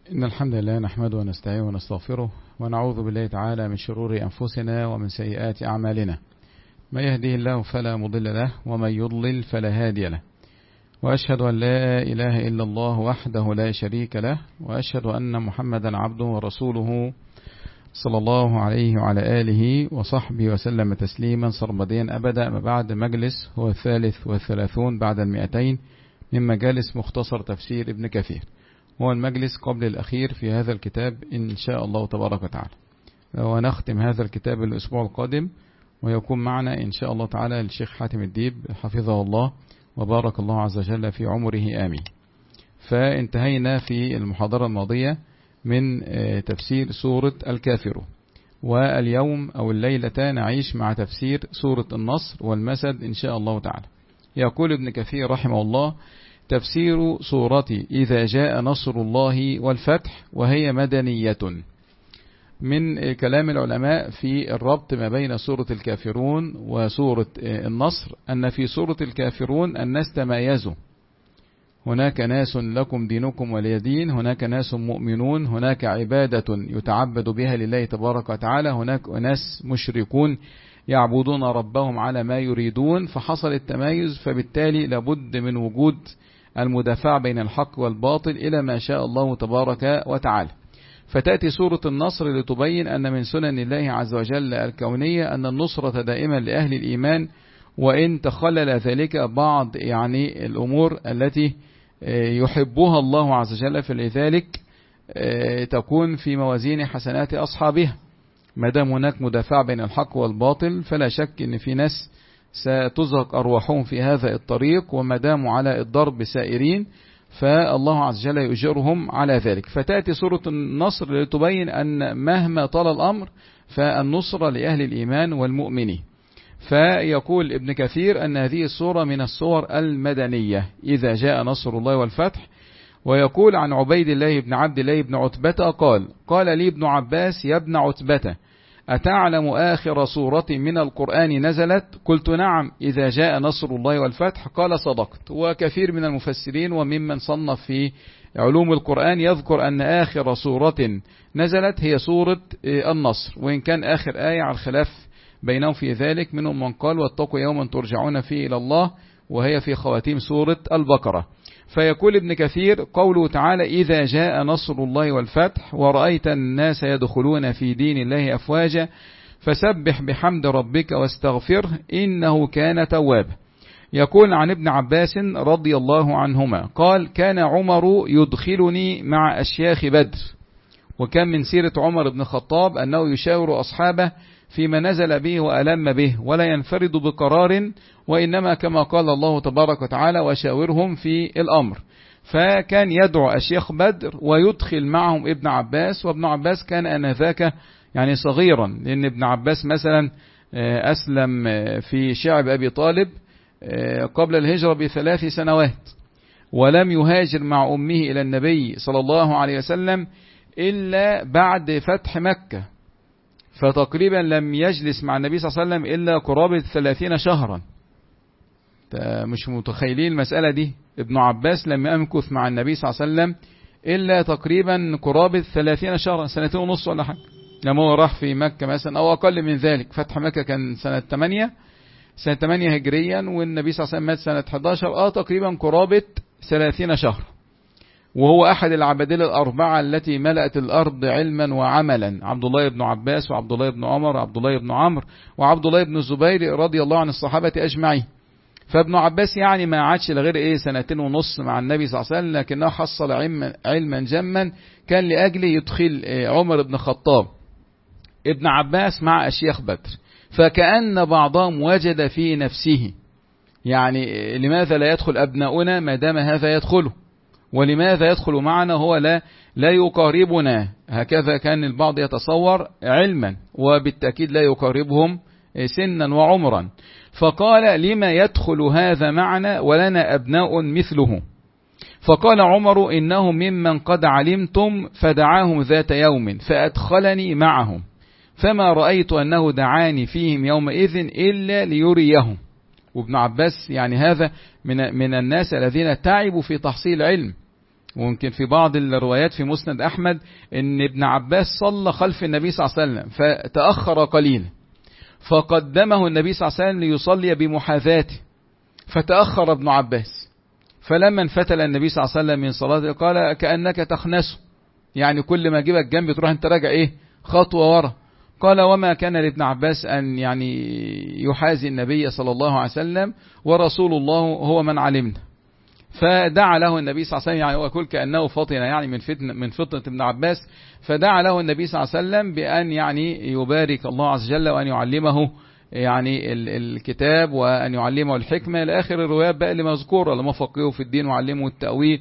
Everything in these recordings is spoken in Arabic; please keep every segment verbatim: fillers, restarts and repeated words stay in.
إن الحمد لله نحمده ونستعينه ونستغفره ونعوذ بالله تعالى من شرور أنفسنا ومن سيئات أعمالنا. ما يهديه الله فلا مضل له ومن يضلل فلا هادي له، وأشهد أن لا إله إلا الله وحده لا شريك له، وأشهد أن محمدا عبده ورسوله صلى الله عليه وعلى آله وصحبه وسلم تسليما سرمديا أبدا. ما بعد، مجلس هو الثالث والثلاثون بعد المئتين من مجالس مختصر تفسير ابن كثير، هو المجلس قبل الأخير في هذا الكتاب إن شاء الله تبارك وتعالى، ونختم هذا الكتاب الأسبوع القادم، ويكون معنا إن شاء الله تعالى الشيخ حاتم الديب حفظه الله وبارك الله عز وجل في عمره آمين. فانتهينا في المحاضرة الماضية من تفسير سورة الكافرون، واليوم أو الليلة نعيش مع تفسير سورة النصر والمسد إن شاء الله تعالى. يقول ابن كثير رحمه الله: تفسير سورة إذا جاء نصر الله والفتح، وهي مدنية. من كلام العلماء في الربط ما بين سورة الكافرون وسورة النصر أن في سورة الكافرون الناس تمايزوا، هناك ناس لكم دينكم ولي دين، هناك ناس مؤمنون، هناك عبادة يتعبد بها لله تبارك وتعالى، هناك ناس مشركون يعبدون ربهم على ما يريدون، فحصل التمايز، فبالتالي لابد من وجود المدافع بين الحق والباطل إلى ما شاء الله تبارك وتعالى. فتأتي سورة النصر لتبين أن من سنن الله عز وجل الكونية أن النصرة دائما لأهل الإيمان، وإن تخلل ذلك بعض يعني الأمور التي يحبها الله عز وجل، فلذلك تكون في موازين حسنات أصحابها. ما دام هناك مدافع بين الحق والباطل فلا شك أن في ناس ستزهق أرواحهم في هذا الطريق، وما داموا على الضرب سائرين فالله عز وجل يؤجرهم على ذلك. فتأتي سورة النصر لتبين أن مهما طال الأمر فالنصر لأهل الإيمان والمؤمنين. فيقول ابن كثير أن هذه السورة من السور المدنية إذا جاء نصر الله والفتح. ويقول عن عبيد الله بن عبد الله بن عتبة قال: قال لي ابن عباس: يا ابن عتبة، أتعلم آخر سورة من القرآن نزلت؟ قلت: نعم، إذا جاء نصر الله والفتح. قال: صدقت. وكثير من المفسرين وممن صنف في علوم القرآن يذكر أن آخر سورة نزلت هي سورة النصر، وإن كان آخر آية على الخلاف بينهم في ذلك، منهم من قال: واتقوا يوما ترجعون فيه إلى الله، وهي في خواتيم سورة البقرة. فيقول ابن كثير: قوله تعالى إذا جاء نصر الله والفتح ورأيت الناس يدخلون في دين الله أفواجا فسبح بحمد ربك واستغفره إنه كان توابا. يقول عن ابن عباس رضي الله عنهما قال: كان عمر يدخلني مع أشياخ بدر. وكان من سيرة عمر بن الخطاب أنه يشاور أصحابه فيما نزل به وألم به، ولا ينفرد بقرار، وإنما كما قال الله تبارك وتعالى: وشاورهم في الأمر. فكان يدعو أشياخ بدر ويدخل معهم ابن عباس، وابن عباس كان آنذاك يعني صغيرا، لأن ابن عباس مثلا أسلم في شعب أبي طالب قبل الهجرة بثلاث سنوات، ولم يهاجر مع أمه إلى النبي صلى الله عليه وسلم إلا بعد فتح مكة، فتقريبا لم يجلس مع النبي صلى الله عليه وسلم إلا قرابة ثلاثين شهرا. مش متخيلين المسألة دي، ابن عباس لم يمكث مع النبي صلى الله عليه وسلم إلا تقريبا قرابة ثلاثين شهرا، سنتين ونص ولا حاجة، لما هو راح في مكة مثلا، أو أقل من ذلك. فتح مكة كان سنة ثمانية سنة ثمانية هجريا، والنبي صلى الله عليه وسلم مات سنة أحد عشر، آه تقريبا قرابة ثلاثين شهر. وهو أحد العبادلة الأربعة التي ملأت الأرض علما وعملا: عبد الله بن عباس، وعبد الله بن عمر، وعبد الله بن عمرو، وعبد الله بن الزبير رضي الله عن الصحابة أجمعين. فابن عباس يعني ما عادش لغير إيه سنتين ونص مع النبي صلى الله عليه وسلم، لكنه حصل علما, علما جما كان لأجل يدخل عمر بن الخطاب ابن عباس مع أشياخ بدر. فكأن بعضهم وجد في نفسه يعني لماذا لا يدخل أبناؤنا ما دام هذا يدخله، ولماذا يدخل معنا هو لا لا يقاربنا. هكذا كان البعض يتصور علما، وبالتأكيد لا يقاربهم سنا وعمرا. فقال: لما يدخل هذا معنا ولنا أبناء مثله؟ فقال عمر: إنهم ممن قد علمتم، فدعاهم ذات يوم فأدخلني معهم، فما رأيت أنه دعاني فيهم يومئذ إلا ليريهم. وابن عباس يعني هذا من من الناس الذين تعبوا في تحصيل علم، ويمكن في بعض الروايات في مسند أحمد إن ابن عباس صلى خلف النبي صلى الله عليه وسلم فتأخر قليلا، فقدمه النبي صلى الله عليه وسلم ليصلي بمحاذاته، فتأخر ابن عباس، فلما انفتل النبي صلى الله عليه وسلم من صلاته قال كأنك تخنسه، يعني كل ما جيبك جنب تروح انت راجع ايه خطوة ورا. قال وما كان لابن عباس أن يعني يحازي النبي صلى الله عليه وسلم ورسول الله هو من علمنا. فدعا له النبي صلى الله عليه وسلم، يعني هو يقول كأنه فطن يعني من فتنة من فطنة ابن عباس، فدعا له النبي صلى الله عليه وسلم بأن يعني يبارك الله عز وجل وأن يعلمه يعني الكتاب وأن يعلمه الحكمة لآخر الروايات بقى اللي مذكورة، لما فقهه في الدين وعلمه التأويل.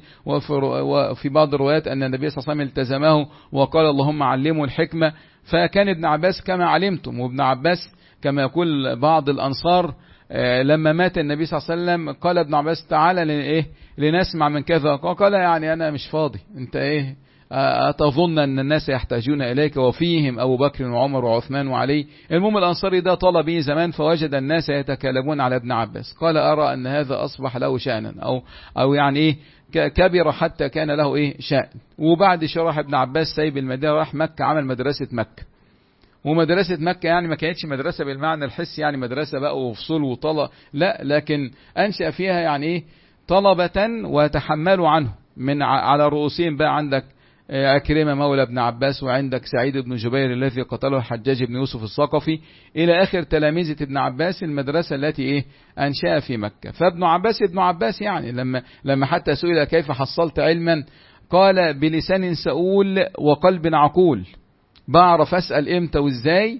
وفي بعض الروايات أن النبي صلى الله عليه وسلم التزمه وقال اللهم علمه الحكمة. فكان ابن عباس كما علمتم، وابن عباس كما يقول بعض الأنصار لما مات النبي صلى الله عليه وسلم قال ابن عباس تعالى لإيه لنسمع من كذا، قال يعني أنا مش فاضي، أنت إيه أتظن أن الناس يحتاجون إليك وفيهم أبو بكر وعمر وعثمان وعلي. المهم الأنصاري ده طلب به زمان، فوجد الناس يتكلمون على ابن عباس، قال أرى أن هذا أصبح له شأنا أو أو يعني إيه كبر حتى كان له إيه شأن. وبعد شرح ابن عباس سايب المدينة راح مكة، عمل مدرسة مكة. ومدرسة مكة يعني ما كانتش مدرسة بالمعنى الحسي يعني مدرسة بقى وفصول وطلب، لا، لكن أنشأ فيها يعني إيه طلبة وتحملوا عنه من على رؤوسهم بقى عندك أكرمة مولى ابن عباس، وعندك سعيد بن جبير الذي قتله الحجاج بن يوسف الثقفي، إلى آخر تلاميذة ابن عباس المدرسة التي إيه أنشأ في مكة. فابن عباس ابن عباس يعني لما لما حتى سئل كيف حصلت علما قال بلسان سؤول وقلب عقول، بعرف أسأل إمتى وإزاي،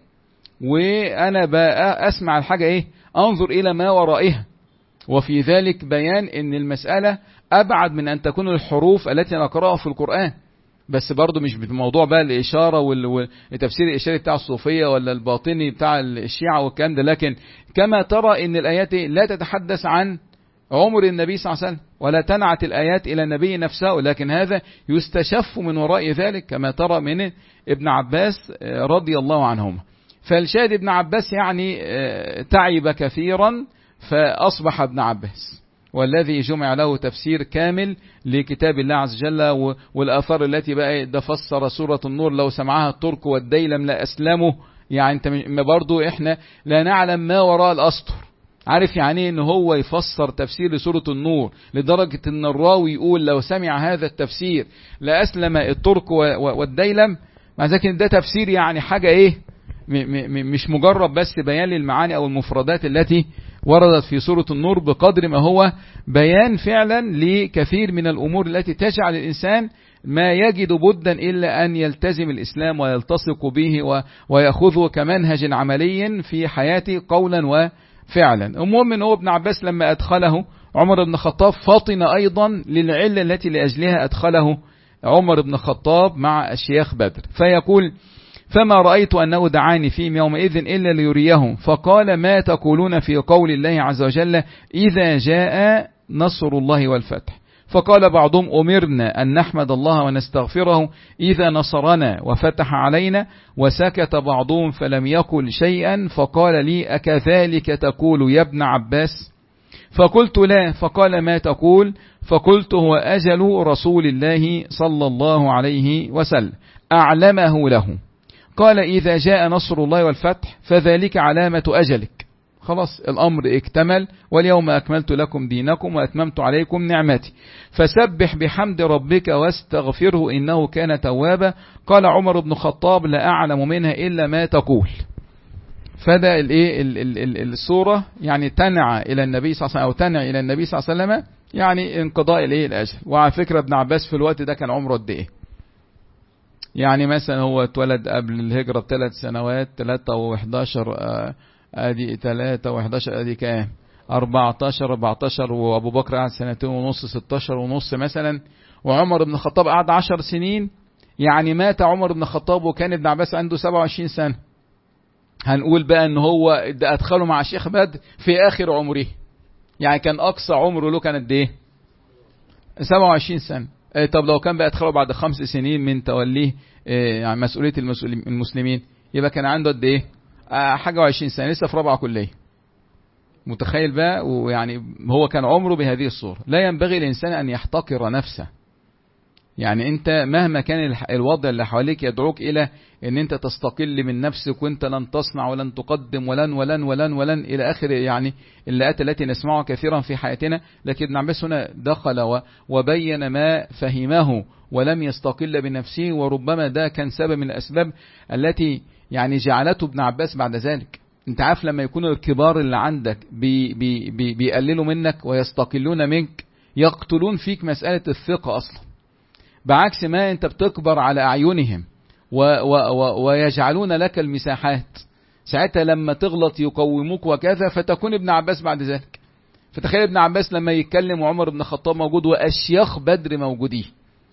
وأنا بقى أسمع الحاجة إيه أنظر إلى ما ورائها، وفي ذلك بيان إن المسألة أبعد من أن تكون الحروف التي نقرأها في القرآن بس. برضو مش بموضوع بقى الإشارة والتفسير الإشاري بتاع الصوفية ولا الباطني بتاع الشيعة والكلام ده، لكن كما ترى إن الآيات لا تتحدث عن عمر النبي صلى الله عليه وسلم ولا تنعت الآيات إلى النبي نفسه، لكن هذا يستشف من وراء ذلك كما ترى من ابن عباس رضي الله عنهما. فالشاهد ابن عباس يعني تعب كثيرا فأصبح ابن عباس، والذي جمع له تفسير كامل لكتاب الله عز وجل. والآثار التي بقى ده فسر سورة النور لو سمعها الترك والديلم لا أسلموا، يعني انت برضو احنا لا نعلم ما وراء الأسطر. عارف يعني ان هو يفسر تفسير لسورة النور لدرجة ان الراوي يقول لو سمع هذا التفسير لا أسلم الترك والديلم، مع ذلك ده تفسير يعني حاجة ايه مش مجرد بس بيان للمعاني او المفردات التي وردت في سورة النور، بقدر ما هو بيان فعلا لكثير من الأمور التي تجعل الإنسان ما يجد بدا إلا أن يلتزم الإسلام ويلتصق به ويأخذه كمنهج عملي في حياته قولا وفعلا. المهم أنه ابن عباس لما أدخله عمر بن الخطاب فطن أيضا للعلة التي لأجلها أدخله عمر بن الخطاب مع الشيخ بدر، فيقول فما رأيت أنه دعاني فيهم يومئذ إلا ليريهم، فقال ما تقولون في قول الله عز وجل إذا جاء نصر الله والفتح؟ فقال بعضهم أمرنا أن نحمد الله ونستغفره إذا نصرنا وفتح علينا، وسكت بعضهم فلم يقل شيئا، فقال لي أكذلك تقول يا ابن عباس؟ فقلت لا، فقال ما تقول؟ فقلت هو أجل رسول الله صلى الله عليه وسلم أعلمه له. قال إذا جاء نصر الله والفتح فذلك علامة أجلك، خلاص الأمر اكتمل، واليوم أكملت لكم دينكم وأتممت عليكم نعمتي، فسبح بحمد ربك واستغفره إنه كان توابا. قال عمر بن الخطاب لا أعلم منها إلا ما تقول. فده الايه الصورة يعني تنعى إلى النبي صلى الله عليه وسلم أو تنعى إلى النبي صلى الله عليه وسلم يعني انقضاء الايه الأجل. وعلى فكرة ابن عباس في الوقت ده كان عمره قد إيه؟ يعني مثلا هو اتولد قبل الهجرة بثلاث سنوات، ثلاثة وحداشر ادي ثلاثة وحداشر ادي كام؟ أربعتاشر أربعتاشر، وابو بكر قعد سنتين ونص ستاشر ونص مثلا، وعمر بن الخطاب قعد عشر سنين. يعني مات عمر بن الخطاب وكان ابن عباس عنده سبعة وعشرين سنة. هنقول بقى ان هو ده ادخله مع الشيخ بدر في اخر عمره، يعني كان اقصى عمره له كان قد ايه؟ سبعة وعشرين سنة. طب لو كان بقى ادخله بعد خمس سنين من توليه يعني مسؤولية المسلمين، يبقى كان عنده قد ايه؟ حاجة وعشرين سنة، لسه في رابعة كلية. متخيل بقى؟ ويعني هو كان عمره بهذه الصورة. لا ينبغي الإنسان أن يحتقر نفسه، يعني انت مهما كان الوضع اللي حواليك يدعوك الى ان انت تستقل من نفسك، وانت لن تصنع ولن تقدم ولن ولن ولن ولن الى اخر يعني اللغات التي نسمعها كثيرا في حياتنا. لكن ابن عباس هنا دخل وبين ما فهمه ولم يستقل بنفسه، وربما ده كان سبب من الاسباب التي يعني جعلته ابن عباس بعد ذلك. انت عارف لما يكون الكبار اللي عندك بي بي بي بيقللوا منك ويستقلون منك، يقتلون فيك مسألة الثقة أصلا، بعكس ما انت بتكبر على أعينهم و و و ويجعلون لك المساحات. ساعتها لما تغلط يقوموك وكذا، فتكون ابن عباس بعد ذلك. فتخيل ابن عباس لما يتكلم وعمر بن الخطاب موجود وأشياخ بدر موجودين،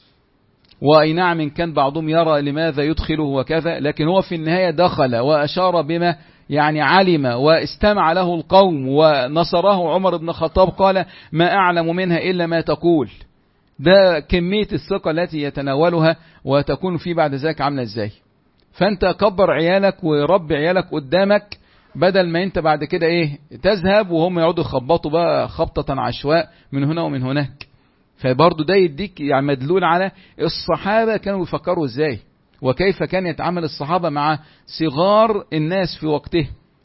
وأي نعم إن كان بعضهم يرى لماذا يدخله وكذا، لكن هو في النهاية دخل وأشار بما يعني علم، واستمع له القوم ونصره عمر بن الخطاب، قال ما أعلم منها إلا ما تقول. ده كمية الثقة التي يتناولها وتكون فيه بعد ذلك عاملة ازاي. فانت كبر عيالك وربي عيالك قدامك، بدل ما انت بعد كده ايه تذهب وهم يقعدوا يخبطوا بقى خبطة عشواء من هنا ومن هناك. فبرضه ده يديك يعني مدلول على الصحابة كانوا يفكروا ازاي، وكيف كان يتعامل الصحابة مع صغار الناس في وقته.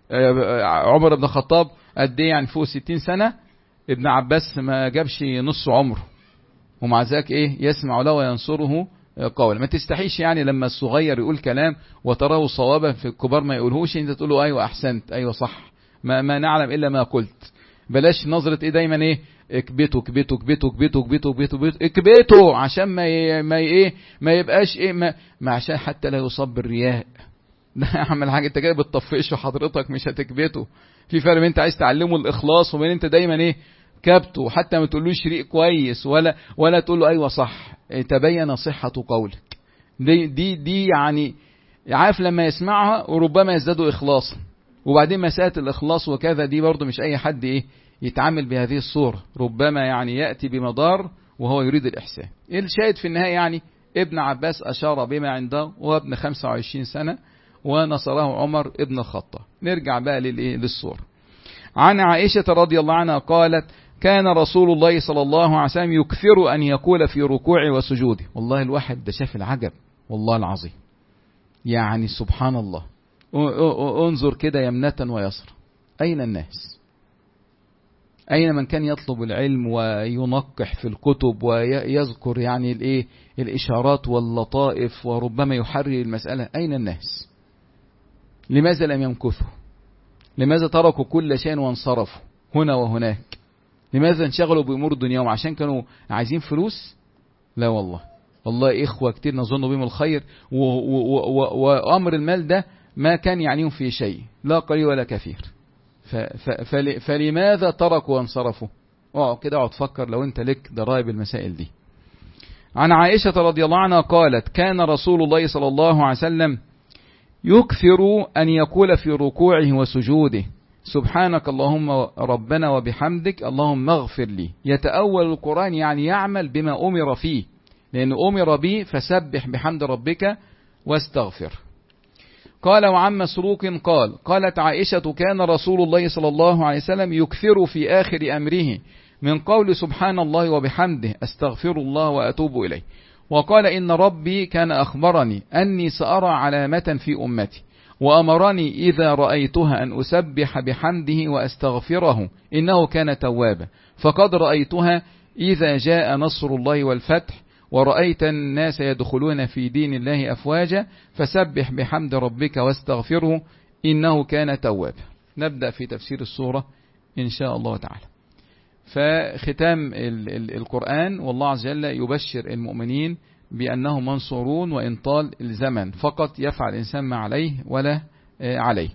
عمر بن الخطاب قد ايه يعني فوق ستين سنة، ابن عباس ما جابش نص عمره، ومع ذلك ايه يسمع له وينصره قولا. ما تستحيش يعني لما الصغير يقول كلام وتراه صوابا في الكبار ما يقولهوش، انت تقول له ايوه احسنت ايوه صح، ما, ما نعلم الا ما قلت. بلاش نظرة ايه دايما ايه اكبته اكبته اكبته اكبته اكبته اكبته اكبته عشان ما ي... ما ي... ايه ما يبقاش ايه ما... ما عشان حتى لا يصاب بالرياء. ده اعمل حاجه انت كده بتطفشه حضرتك، مش هتكبته. في فرق بين انت عايز تعلمه الاخلاص وبين انت دايما ايه كبته، حتى ما تقولوش ريق كويس ولا ولا تقول له ايوه صح. تبين صحة قولك. دي دي دي يعني عارف لما يسمعها وربما يزدادوا اخلاصا. وبعدين مسألة الاخلاص وكذا دي برضو مش اي حد ايه يتعامل بهذه الصورة، ربما يعني يأتي بمضار وهو يريد الاحسان. الشاهد في النهاية يعني ابن عباس اشار بما عنده وهو ابن خمسة وعشرين سنة، ونصره عمر ابن الخطاب. نرجع بقى للايه للصورة. عن عائشة رضي الله عنها قالت كان رسول الله صلى الله عليه وسلم يكثر أن يقول في ركوعه وسجوده. والله الواحد ده شاف العجب والله العظيم، يعني سبحان الله. انظر كده يمنة ويسرى، أين الناس؟ أين من كان يطلب العلم وينقح في الكتب ويذكر يعني الايه الإشارات واللطائف وربما يحرر المسألة؟ أين الناس؟ لماذا لم يمكثوا؟ لماذا تركوا كل شيء وانصرفوا هنا وهناك؟ لماذا انشغلوا بأمور الدنيا؟ عشان كانوا عايزين فلوس؟ لا والله، والله إخوة كتير نظن بهم الخير، وأمر المال ده ما كان يعنيهم في شيء، لا قليل ولا كثير. فلماذا تركوا وانصرفوا؟ اقعد كده اقعد فكر لو انت لك ضرائب المسائل دي. عن عائشة رضي الله عنها قالت كان رسول الله صلى الله عليه وسلم يكثر أن يقول في ركوعه وسجوده سبحانك اللهم ربنا وبحمدك اللهم اغفر لي. يتأول القرآن يعني يعمل بما أمر فيه، لأن أمر به فسبح بحمد ربك واستغفر. قال وعن مسروق قال قالت عائشة كان رسول الله صلى الله عليه وسلم يكثر في آخر أمره من قول سبحان الله وبحمده استغفر الله وأتوب إليه. وقال إن ربي كان أخبرني أني سأرى علامة في أمتي وأمرني إذا رأيتها أن أسبح بحمده وأستغفره إنه كان توابا، فقد رأيتها إذا جاء نصر الله والفتح ورأيت الناس يدخلون في دين الله أفواجا فسبح بحمد ربك واستغفره إنه كان توابا. نبدأ في تفسير السورة إن شاء الله تعالى. فختام القرآن والله عز وجل يبشر المؤمنين بأنهم منصورون وإن طال الزمن، فقط يفعل الإنسان ما عليه ولا عليه.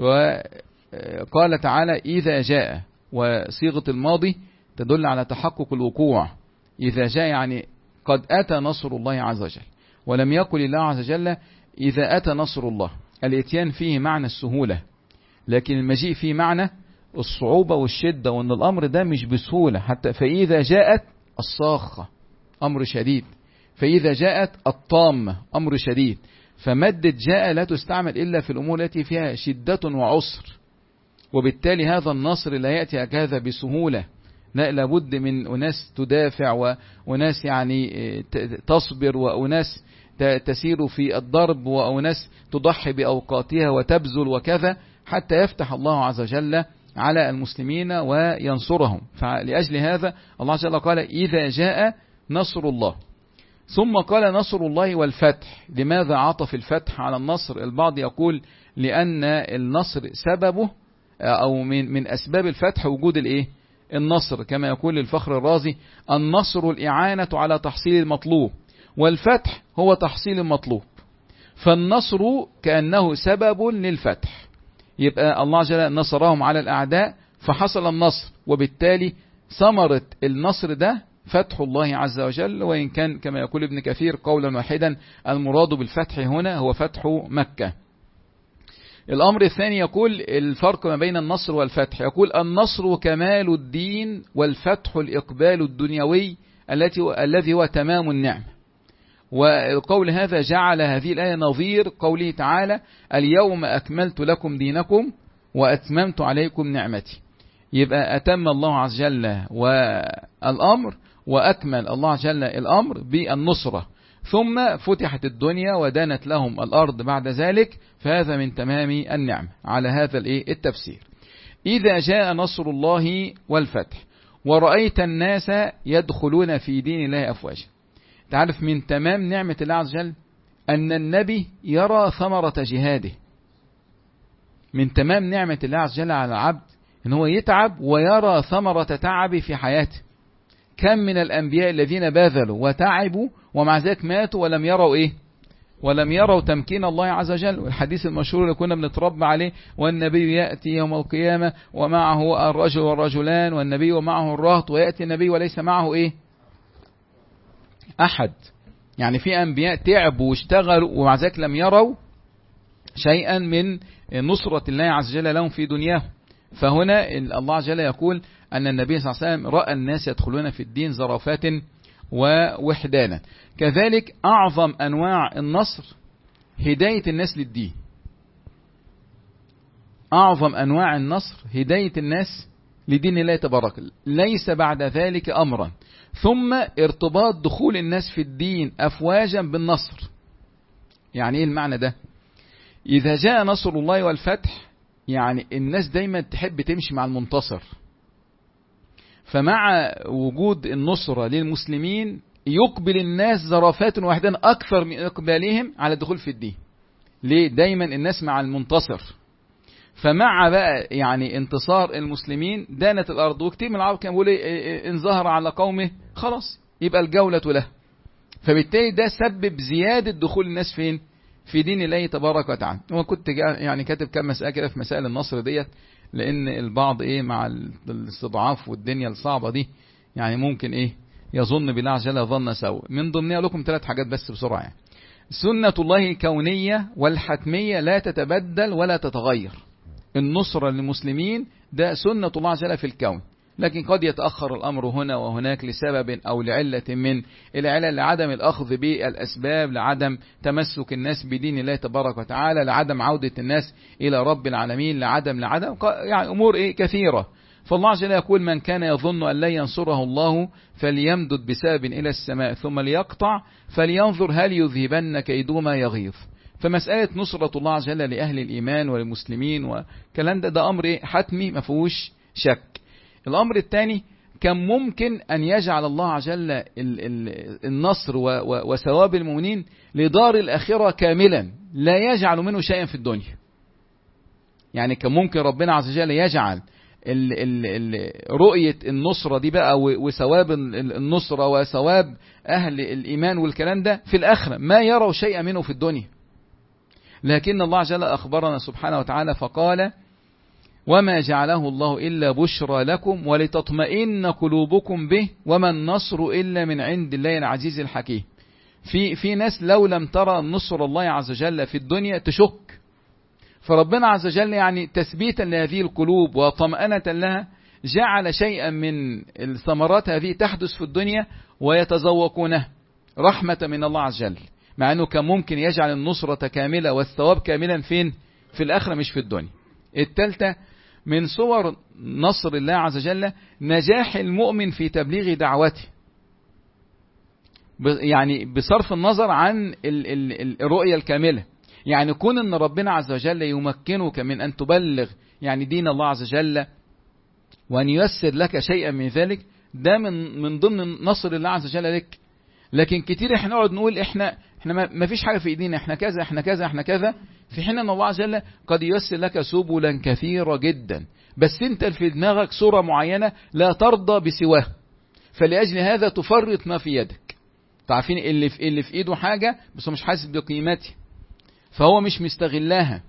وقال تعالى إذا جاء، وصيغة الماضي تدل على تحقق الوقوع. إذا جاء يعني قد أتى نصر الله عز وجل، ولم يقل الله عز وجل إذا أتى نصر الله. الاتيان فيه معنى السهولة، لكن المجيء فيه معنى الصعوبة والشدة، وأن الأمر ده مش بسهولة. حتى فإذا جاءت الصاخة أمر شديد، فإذا جاءت الطامة أمر شديد. فمادة جاء لا تستعمل إلا في الأمور التي فيها شدة وعسر، وبالتالي هذا النصر لا يأتي هكذا بسهولة. لا، لابد من أناس تدافع وأناس يعني تصبر وأناس تسير في الضرب وأناس تضحي بأوقاتها وتبذل وكذا حتى يفتح الله عز وجل على المسلمين وينصرهم. فلأجل هذا الله عز وجل قال إذا جاء نصر الله، ثم قال نصر الله والفتح. لماذا عطف الفتح على النصر؟ البعض يقول لأن النصر سببه أو من من أسباب الفتح وجود الإيه؟ النصر، كما يقول الفخر الرازي النصر الإعانة على تحصيل المطلوب، والفتح هو تحصيل المطلوب، فالنصر كأنه سبب للفتح. يبقى الله عز وجل نصرهم على الأعداء فحصل النصر، وبالتالي ثمرة النصر ده فتح الله عز وجل. وإن كان كما يقول ابن كثير قولا واحدا المراد بالفتح هنا هو فتح مكة. الأمر الثاني يقول الفرق ما بين النصر والفتح، يقول النصر كمال الدين والفتح الإقبال الدنيوي التي الذي هو تمام النعم. والقول هذا جعل هذه الآية نظير قوله تعالى اليوم أكملت لكم دينكم وأتممت عليكم نعمتي. يبقى أتم الله عز وجل والأمر وأكمل الله عز وجل الأمر بالنصرة، ثم فتحت الدنيا ودانت لهم الأرض بعد ذلك، فهذا من تمام النعم على هذا التفسير. إذا جاء نصر الله والفتح ورأيت الناس يدخلون في دين الله أفواجا. تعرف من تمام نعمة الله عز وجل أن النبي يرى ثمرة جهاده. من تمام نعمة الله عز وجل على العبد أن هو يتعب ويرى ثمرة تعبه في حياته. كم من الأنبياء الذين باذلوا وتعبوا ومع ذلك ماتوا ولم يروا إيه؟ ولم يروا تمكين الله عز وجل. والحديث المشهور اللي كنا بنتربى عليه والنبي يأتي يوم القيامة ومعه الرجل والرجلان والنبي ومعه الرهط، ويأتي النبي وليس معه إيه؟ أحد. يعني في أنبياء تعبوا واشتغلوا ومع ذلك لم يروا شيئا من نصرة الله عز وجل لهم في دنياهم. فهنا الله عز وجل يقول أن النبي صلى الله عليه وسلم رأى الناس يدخلون في الدين زرافات ووحدانا. كذلك أعظم أنواع النصر هداية الناس للدين. أعظم أنواع النصر هداية الناس لدين الله تبارك، ليس بعد ذلك أمرا. ثم ارتباط دخول الناس في الدين أفواجا بالنصر. يعني إيه المعنى ده؟ إذا جاء نصر الله والفتح يعني الناس دايما تحب تمشي مع المنتصر، فمع وجود النصرة للمسلمين يقبل الناس زرافات واحدا أكثر من إقبالهم على الدخول في الدين. ليه؟ دايما الناس مع المنتصر. فمع بقى يعني انتصار المسلمين دانت الأرض. وكتير من العرب كان بيقول إن ظهر على قومه خلاص يبقى الجولة له. فبالتالي ده سبب زيادة دخول الناس فين؟ في دين الله تبارك وتعالى. وكنت يعني كاتب كم مسألة كده في مسائل النصر ديت، لأن البعض إيه مع الاستضعاف والدنيا الصعبة دي يعني ممكن إيه يظن بالله عز وجل ظن سوء. من ضمنها لكم ثلاث حاجات بس بسرعة. يعني سنة الله الكونية والحتمية لا تتبدل ولا تتغير. النصرة للمسلمين ده سنة الله عز وجل في الكون، لكن قد يتأخر الأمر هنا وهناك لسبب أو لعلة من العلل، لعدم الأخذ بالأسباب، لعدم تمسك الناس بدين الله تبارك وتعالى، لعدم عودة الناس إلى رب العالمين، لعدم لعدم يعني أمور إيه كثيرة. فالله عز وجل يقول من كان يظن أن لا ينصره الله فليمدد بسبب إلى السماء ثم ليقطع فلينظر هل يذهبن كيده ما يغيظ. فمسألة نصرة الله عز وجل لأهل الإيمان والمسلمين وكلام ده ده أمر حتمي ما فيهوش شك. الأمر الثاني كان ممكن أن يجعل الله عز وجل النصر وثواب المؤمنين لدار الآخرة كاملا لا يجعل منه شيئا في الدنيا. يعني كان ممكن ربنا عز وجل يجعل ال ال ال رؤية النصرة دي بقى وثواب النصرة وثواب أهل الإيمان والكلام ده في الآخرة ما يروا شيئا منه في الدنيا. لكن الله عز وجل أخبرنا سبحانه وتعالى فقال وما جعله الله إلا بشرى لكم ولتطمئن قلوبكم به وما النصر إلا من عند الله العزيز الحكيم. في في ناس لو لم ترى نصر الله عز وجل في الدنيا تشك، فربنا عز وجل يعني تثبيتا لهذه القلوب وطمأنة لها جعل شيئا من الثمرات هذه تحدث في الدنيا ويتذوقونها رحمة من الله عز وجل، مع أنه كان ممكن يجعل النصرة كاملة والثواب كاملا فين؟ في الآخرة مش في الدنيا. الثالثة من صور نصر الله عز وجل نجاح المؤمن في تبليغ دعوته، يعني بصرف النظر عن الرؤية الكاملة. يعني كون ان ربنا عز وجل يمكنك من ان تبلغ يعني دين الله عز وجل وان ييسر لك شيئا من ذلك، ده من من ضمن نصر الله عز وجل لك. لكن كتير احنا نقعد نقول احنا احنا ما فيش حاجة في ايدينا، احنا كذا احنا كذا احنا كذا، في حين ان الله عز وجل قد ييسر لك سبلا كثيرة جدا، بس انت في دماغك صورة معينة لا ترضى بسواها، فلأجل هذا تفرط ما في يدك. تعرفين اللي في اللي في ايده حاجة بس هو مش حاسس بقيمتها، فهو مش مستغلها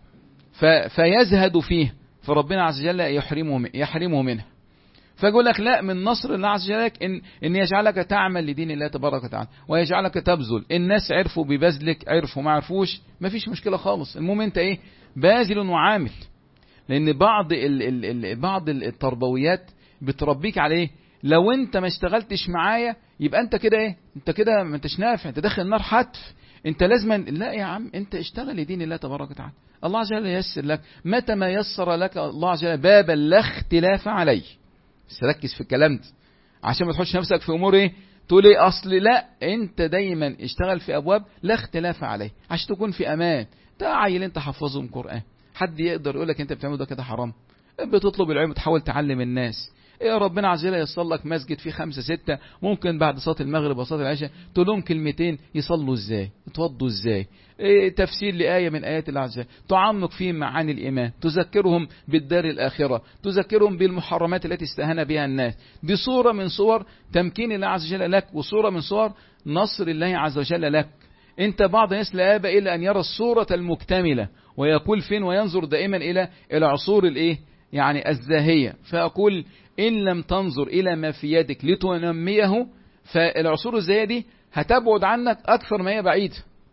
فيزهد فيه، فربنا عز وجل يحرمه يحرمه منها. فيقول لك لا، من نصر الله عز وجل ان ان يجعلك تعمل لدين الله تبارك وتعالى، ويجعلك تبذل. الناس عرفوا ببذلك، عرفوا ما عرفوش ما فيش مشكلة خالص، المهم انت ايه؟ باذل وعامل. لان بعض ال ال ال بعض التربويات بتربيك على ايه؟ لو انت ما اشتغلتش معايا يبقى انت كده ايه؟ انت كده ما انتش نافع، انت داخل النار حتف، انت لازما. لا يا عم، انت اشتغل لدين الله تبارك وتعالى، الله عز وجل ييسر لك. متى ما يسر لك الله عز وجل بابا لا اختلاف عليه، بس ركز في الكلام ده عشان ما تحطش نفسك في امور ايه تقول ايه اصل. لا، انت دايما اشتغل في ابواب لا اختلاف عليه عشان تكون في امان. تعال انت حفظهم قرآن، حد يقدر يقول لك انت بتعمل ده كده حرام؟ بتطلب العلم وتحاول تعلم الناس. ايه ربنا عز وجل يصل لك مسجد فيه خمسة ستة، ممكن بعد صلاة المغرب وصلاة العشاء تقول لهم كلمتين يصلوا ازاي، يتوضوا ازاي، إيه تفسير لآية من آيات الله عز وجل، تعمق فيهم معاني الإيمان، تذكرهم بالدار الآخرة، تذكرهم بالمحرمات التي استهان بها الناس. دي صورة من صور تمكين الله عز وجل لك، وصورة من صور نصر الله عز وجل لك. انت بعض الناس لا يابى إلا أن يرى الصورة المكتملة ويقول فين، وينظر دائما إلى إلى عصور الإيه يعني الزاهية. فأقول إن لم تنظر إلى ما في يدك لتنميه، فالعصور الزاهية دي هتبعد عنك أكثر ما هي بعيدة.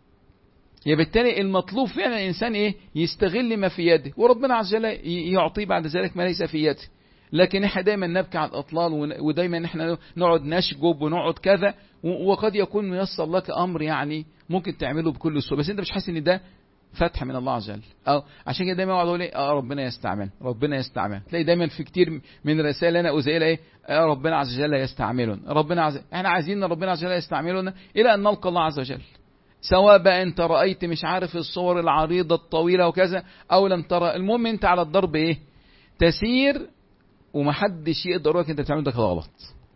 يا بالتالي المطلوب فعلا الإنسان إيه؟ يستغل ما في يده، وربنا عز وجل يعطيه بعد ذلك ما ليس في يده. لكن احنا دايما نبكي على الأطلال، ودايما احنا نقعد نشجب ونقعد كذا، وقد يكون ميسر لك أمر يعني ممكن تعمله بكل سهولة، بس انت مش حاسس ان ده فتح من الله عز وجل. أو عشان كده دايما اقعد اقول ايه؟ اه ربنا يستعمل، ربنا يستعمل. تلاقي دايما في كتير من الرسائل انا ازيلها ايه؟ اه ربنا عز وجل يستعملنا، ربنا عز احنا عايزين ربنا عز وجل يستعملنا الى ان نلقى الله عز وجل. سواء بقى انت رأيت مش عارف الصور العريضة الطويلة وكذا او لم ترى، المهم انت على الضرب ايه؟ تسير، ومحدش يقدر يقولك انت بتعمل ده غلط.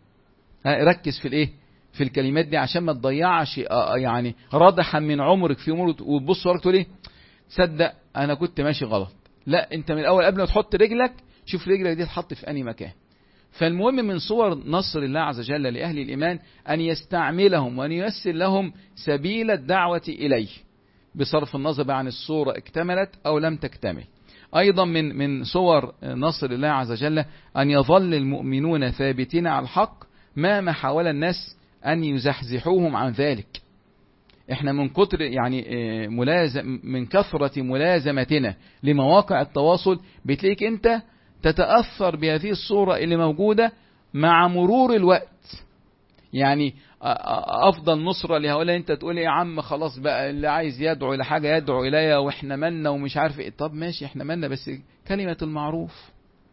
ركز في الايه؟ في الكلمات دي عشان ما تضيعش يعني ردحا من عمرك في امور وتبص وراك تقول ايه؟ تصدق انا كنت ماشي غلط. لا، انت من الاول قبل ما تحط رجلك شوف رجلك دي تحط في انهي مكان. فالمهم من صور نصر الله عز وجل لأهل الإيمان أن يستعملهم وأن ييسر لهم سبيل الدعوة إليه، بصرف النظر عن الصورة اكتملت أو لم تكتمل. أيضا من من صور نصر الله عز وجل أن يظل المؤمنون ثابتين على الحق ما حاول الناس أن يزحزحوهم عن ذلك. احنا من كتر يعني ملازم من كثرة ملازمتنا لمواقع التواصل بتلاقيك انت تتأثر بهذه الصورة اللي موجودة مع مرور الوقت. يعني افضل نصرة لهؤلاء انت تقول يا عم خلاص بقى، اللي عايز يدعو الى حاجة يدعو اليها، واحنا منا ومش عارف ايه. طب ماشي احنا منا، بس كلمة المعروف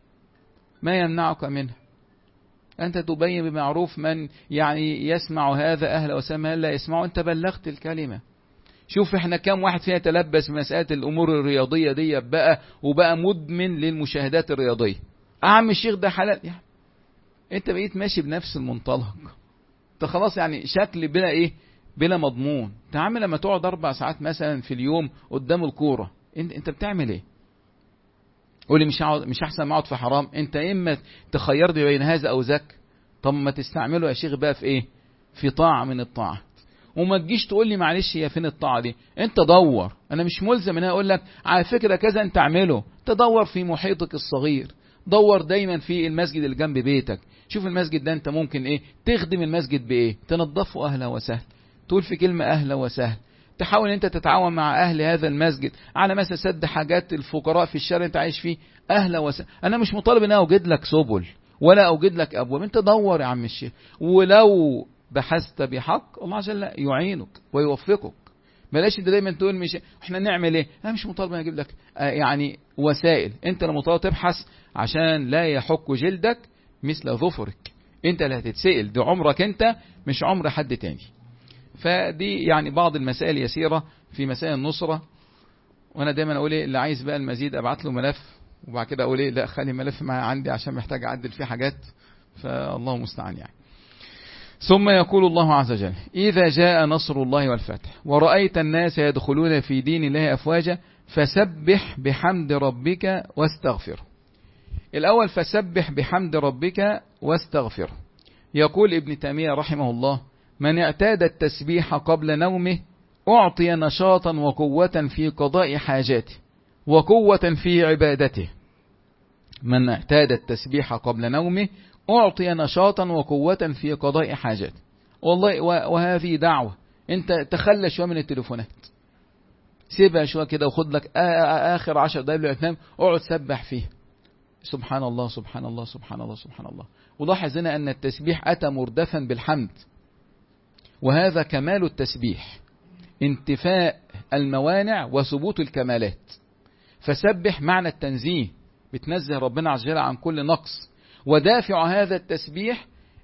ما يمنعك منها. أنت تبين بمعروف من يعني يسمع هذا أهلا وسهلا، لا يسمعه أنت بلغت الكلمة. شوف احنا كم واحد فينا تلبس مسألة الأمور الرياضية دي بقى، وبقى مدمن للمشاهدات الرياضية. أعم الشيخ ده حلال يعني. أنت بقيت ماشي بنفس المنطلق، أنت خلاص يعني شكل بلا إيه؟ بلا مضمون. تعمل لما تقعد أربع ساعات مثلا في اليوم قدام الكورة، أنت أنت بتعمل إيه؟ قولي مش مش احسن ما اقعد في حرام. انت اما تخير لي بين هذا او ذاك. طب ما تستعمله يا شيخ بقى في ايه؟ في طاعه من الطاعات. وما تجيش تقول لي معلش هي فين الطاعه دي. انت دور، انا مش ملزم ان انا اقول لك على فكره كذا انت اعمله. تدور في محيطك الصغير، دور دايما في المسجد اللي جنب بيتك. شوف المسجد ده انت ممكن ايه تخدم المسجد بايه، تنظفه اهلا وسهلا، تقول في كلمه اهلا وسهلا، تحاول انت تتعاون مع اهل هذا المسجد على مثلا سد حاجات الفقراء في الشارع انت عايش فيه اهلا وسهلا. انا مش مطالب ان انا اوجد لك سبل ولا اوجد لك ابواب، انت دور يا عم الشيخ. ولو بحثت بحق الله عز وجل يعينك ويوفقك. بلاش انت دايما تقول مش احنا نعمل ايه، انا مش مطالب ان اجيب لك يعني وسائل. انت لما مطالب تبحث عشان لا يحك جلدك مثل ظفرك. انت اللي هتتسئل، دي عمرك انت مش عمر حد تاني. فدي يعني بعض المسائل يسيرة في مسائل النصرة. وانا دايما اقول ايه، اللي عايز بقى المزيد ابعت له ملف، وبعد كده اقول ايه، لا خلي ملف معايا عندي عشان محتاج اعدل فيه حاجات، فالله المستعان يعني. ثم يقول الله عز وجل: إذا جاء نصر الله والفتح ورأيت الناس يدخلون في دين الله أفواجا فسبح بحمد ربك واستغفره. الأول فسبح بحمد ربك واستغفره. يقول ابن تيمية رحمه الله: من اعتاد التسبيح قبل نومه أعطي نشاطا وقوة في قضاء حاجاته وقوة في عبادته. من اعتاد التسبيح قبل نومه أعطي نشاطا وقوة في قضاء حاجاته. والله وهذه دعوة. انت تخلى شوية من التليفونات، سيبها شوية كده وخد لك آخر عشر دقائق قبل ما تنام، اقعد سبح فيه. سبحان الله سبحان الله سبحان الله سبحان الله. ولاحظ هنا أن التسبيح أتى مردفا بالحمد، وهذا كمال التسبيح، انتفاء الموانع وثبوت الكمالات. فسبح معنى التنزيه، بتنزه ربنا عز وجل عن كل نقص. ودافع هذا التسبيح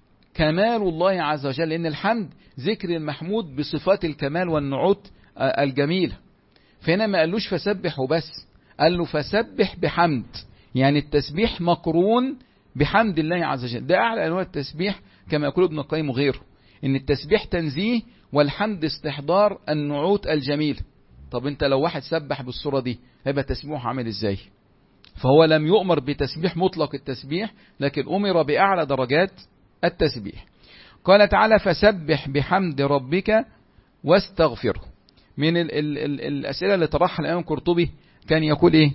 كمال الله عز وجل، لأن الحمد ذكر المحمود بصفات الكمال والنعوت الجميلة. فهنا ما قالوش فسبح وبس، قال له فسبح بحمد، يعني التسبيح مقرون بحمد الله عز وجل. ده أعلى أنواع التسبيح كما يقول ابن القيم وغيره، إن التسبيح تنزيه والحمد استحضار النعوت الجميل. طب انت لو واحد سبح بالصورة دي هيبقى تسبيحه عامل ازاي؟ فهو لم يؤمر بتسبيح مطلق التسبيح، لكن أمر بأعلى درجات التسبيح. قال تعالى: فسبح بحمد ربك واستغفره. من ال ال ال الأسئلة اللي طرحها الإمام القرطبي كان يقول إيه؟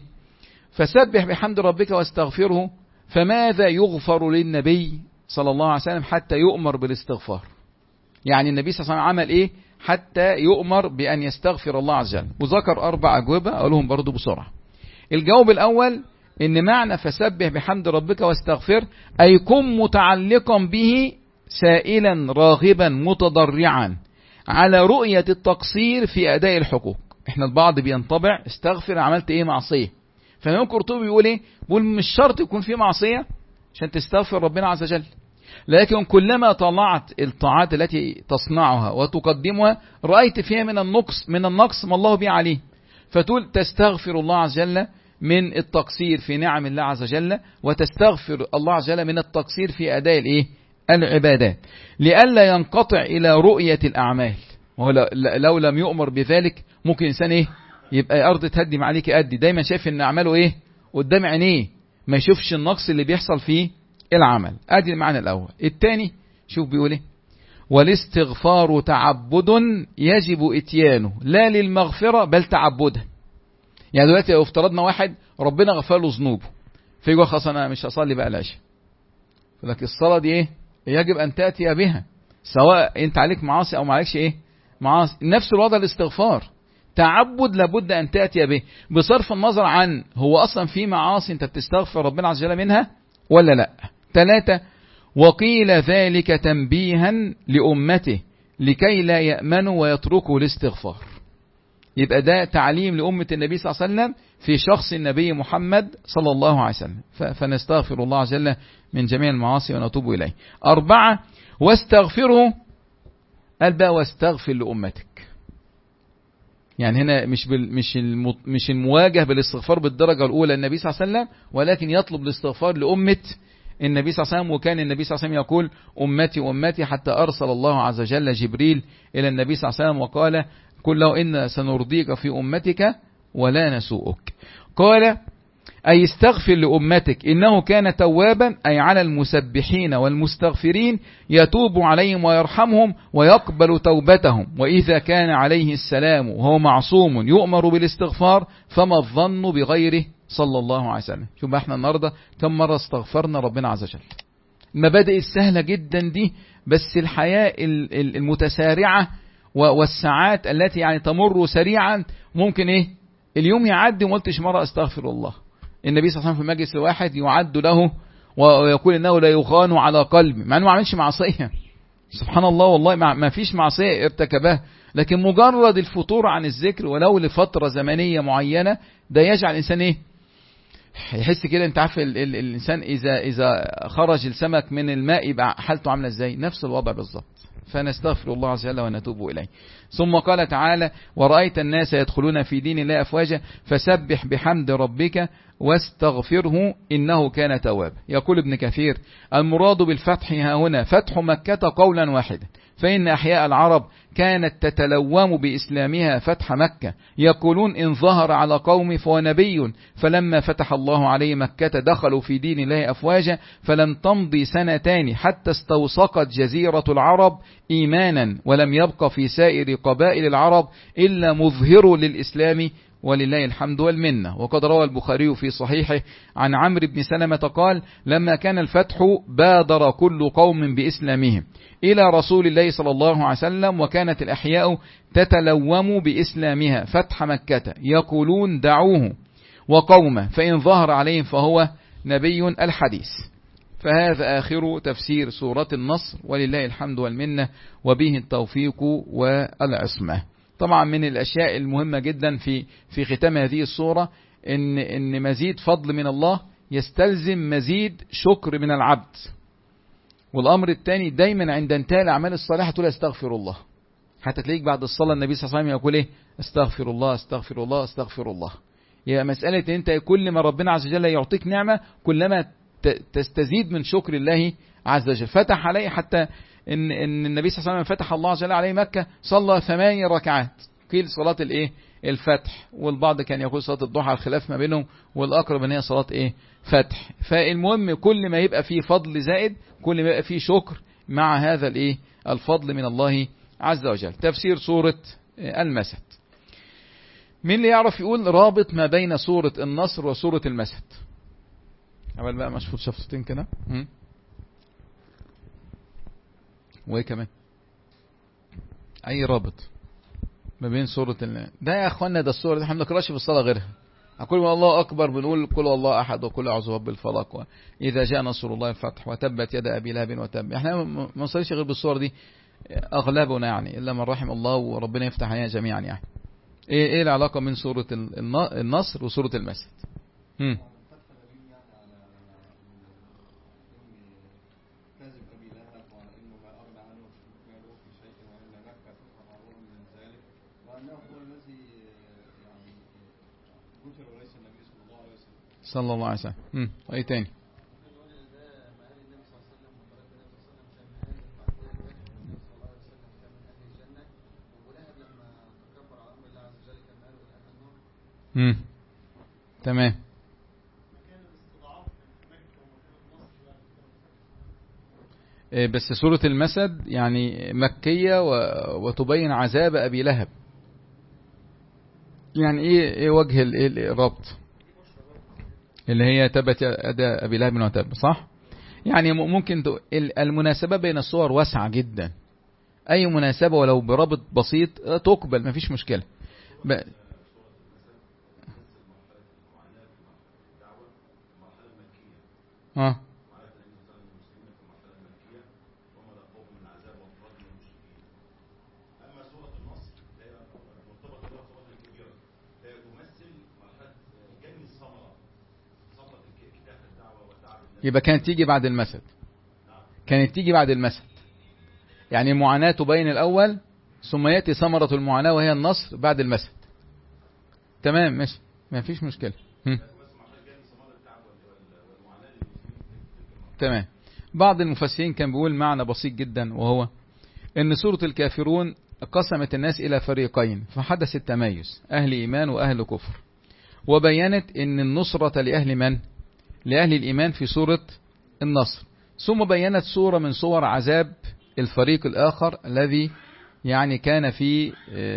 فسبح بحمد ربك واستغفره، فماذا يغفر للنبي صلى الله عليه وسلم حتى يؤمر بالاستغفار؟ يعني النبي صلى الله عليه وسلم عمل إيه حتى يؤمر بأن يستغفر الله عز وجل؟ وذكر أربع أجوبة أقولهم برضو بسرعة. الجواب الأول إن معنى فسبح بحمد ربك واستغفر أي كن متعلقا به سائلا راغبا متضرعا على رؤية التقصير في أداء الحقوق. احنا البعض بينطبع استغفر عملت ايه معصية، فالإمام القرطبي بيقول ايه؟ بيقول مش شرط يكون في معصية عشان تستغفر ربنا عز وجل، لكن كلما طلعت الطاعات التي تصنعها وتقدمها رأيت فيها من النقص من النقص ما الله به عليه، فتقول تستغفر الله عز وجل من التقصير في نعم الله عز وجل، وتستغفر الله عز وجل من التقصير في أداء الايه العبادات، لئلا ينقطع إلى رؤية الأعمال. وهو لو لم يؤمر بذلك ممكن إنسان إيه يبقى أرض تهدم عليك أدي، دايما شايف إن أعماله إيه قدام عينيه، ما يشوفش النقص اللي بيحصل فيه العمل. أدي المعنى الأول. الثاني شوف بيقول إيه: والاستغفار تعبد يجب إتيانه لا للمغفرة بل تعبدا. يعني دلوقتي لو افترضنا واحد ربنا غفر له ذنوبه فيقول خلاص أنا مش هصلي بقى العشاء، لكن الصلاة دي إيه يجب أن تأتي بها سواء أنت عليك معاصي أو ما عليكش إيه معاصي. نفس الوضع الاستغفار تعبد لابد أن تأتي به، بصرف النظر عن هو أصلا في معاصي أنت بتستغفر ربنا عز وجل منها ولا لا. ثلاثة: وقيل ذلك تنبيها لأمته لكي لا يأمنوا ويتركوا الاستغفار. يبقى ده تعليم لأمة النبي صلى الله عليه وسلم في شخص النبي محمد صلى الله عليه وسلم، فنستغفر الله عز وجل من جميع المعاصي ونتوب إليه. أربعة: واستغفره، قال بقى واستغفر لأمتك. يعني هنا مش بال مش مش المواجهة بالاستغفار بالدرجة الأولى النبي صلى الله عليه وسلم، ولكن يطلب الاستغفار لأمة النبي صلى الله عليه وسلم. وكان النبي صلى الله عليه وسلم يقول أمتي أمتي، حتى أرسل الله عز وجل جبريل إلى النبي صلى الله عليه وسلم وقال قل له إن سنرضيك في أمتك ولا نسوءك. قال أي استغفر لأمتك إنه كان توابا، أي على المسبحين والمستغفرين يتوب عليهم ويرحمهم ويقبل توبتهم، وإذا كان عليه السلام وهو معصوم يؤمر بالاستغفار فما الظن بغيره صلى الله عليه وسلم. شوف احنا النهاردة كم مرة استغفرنا ربنا عز وجل. المبادئ السهلة جدا دي، بس الحياة المتسارعة والساعات التي يعني تمر سريعا ممكن ايه اليوم يعدي وما قلتش مرة استغفر الله. النبي صلى الله عليه وسلم في مجلس واحد يعد له ويقول انه لا يخان على قلبي، مع انه ما عملش معصية، سبحان الله والله ما فيش معصية ارتكبها، لكن مجرد الفتور عن الذكر ولو لفترة زمنية معينة ده يجعل الانسان ايه يحس كده. انت عارف ال ال الانسان اذا اذا خرج السمك من الماء يبقى حالته عامله ازاي؟ نفس الوضع بالظبط. فنستغفر الله عز وجل ونتوب اليه. ثم قال تعالى: ورأيت الناس يدخلون في دين الله افواجا فسبح بحمد ربك واستغفره انه كان توابا. يقول ابن كثير: المراد بالفتح ها هنا فتح مكة قولا واحدا، فإن أحياء العرب كانت تتلوم بإسلامها فتح مكة، يقولون إن ظهر على قوم فهو نبي، فلما فتح الله عليه مكة دخلوا في دين الله أفواجا، فلم تمضي سنتان حتى استوثقت جزيرة العرب إيمانا، ولم يبق في سائر قبائل العرب إلا مظهر للإسلام، ولله الحمد والمنة. وقد روى البخاري في صحيحه عن عمرو بن سلمة قال: لما كان الفتح بادر كل قوم بإسلامهم إلى رسول الله صلى الله عليه وسلم، وكانت الأحياء تتلوم بإسلامها فتح مكة، يقولون دعوه وقومه فإن ظهر عليهم فهو نبي. الحديث. فهذا آخر تفسير سورة النصر، ولله الحمد والمنة، وبه التوفيق والعصمة. طبعا من الأشياء المهمة جدا في في ختام هذه السورة إن إن مزيد فضل من الله يستلزم مزيد شكر من العبد. والأمر الثاني دايما عند انتهاء الأعمال الصالحة تقول استغفر الله. حتى تلاقيك بعد الصلاة النبي صلى الله عليه وسلم يقول ايه؟ استغفر الله استغفر الله استغفر الله. هي مسألة انت كل ما ربنا عز وجل يعطيك نعمة كلما تستزيد من شكر الله عز وجل. فتح عليه حتى ان ان النبي صلى الله عليه وسلم فتح الله عز وجل عليه مكة صلى ثماني ركعات، قيل صلاة الايه؟ الفتح، والبعض كان يقول صلاة الضحى، الخلاف ما بينهم، والأقرب ان هي صلاة ايه؟ فتح. فالمهم كل ما يبقى فيه فضل زائد كل ما يبقى فيه شكر مع هذا الايه؟ الفضل من الله عز وجل. تفسير سورة المسد. مين اللي يعرف يقول رابط ما بين سورة النصر وسورة المسد؟ عمل بقى مشفوط شفتين كده. وايه كمان؟ اي رابط ما بين سورة ال... ده يا اخوانا ده السورة دي احنا ما بنقراش في الصلاة غيرها. اقول الله اكبر بنقول قل الله احد وقل اعوذ برب الفلق واذا جاء نصر الله الفتح وتبت يد ابي لهب وتب. احنا ما بنصليش غير بالصور دي اغلبنا يعني، الا من رحم الله، وربنا يفتح علينا جميعا يعني. ايه ايه العلاقة بين سورة النصر وسورة المسد؟ هم. صلى الله عليه وسلم. امم وايه تاني؟ امم تمام. إيه بس سورة المسد يعني مكية وتبين عذاب أبي لهب. يعني ايه ايه وجه الربط اللي هي تبت يد أبي لهب وتب؟ صح؟ يعني ممكن المناسبة بين الصور واسعة جدا، أي مناسبة ولو بربط بسيط تقبل، ما فيش مشكلة. ب... اه يبقى كانت تيجي بعد المسد، كانت تيجي بعد المسد. يعني المعاناة تبين الأول ثم يأتي ثمرة المعاناة وهي النصر بعد المسد. تمام ماشي، ما فيش مشكلة. هم. تمام. بعض المفسرين كان بيقول معنى بسيط جدا، وهو ان سورة الكافرون قسمت الناس إلى فريقين، فحدث التميز أهل إيمان وأهل كفر، وبينت ان النصرة لأهل من؟ لأهل الإيمان في سورة النصر. ثم بينت سورة من صور عذاب الفريق الآخر الذي يعني كان في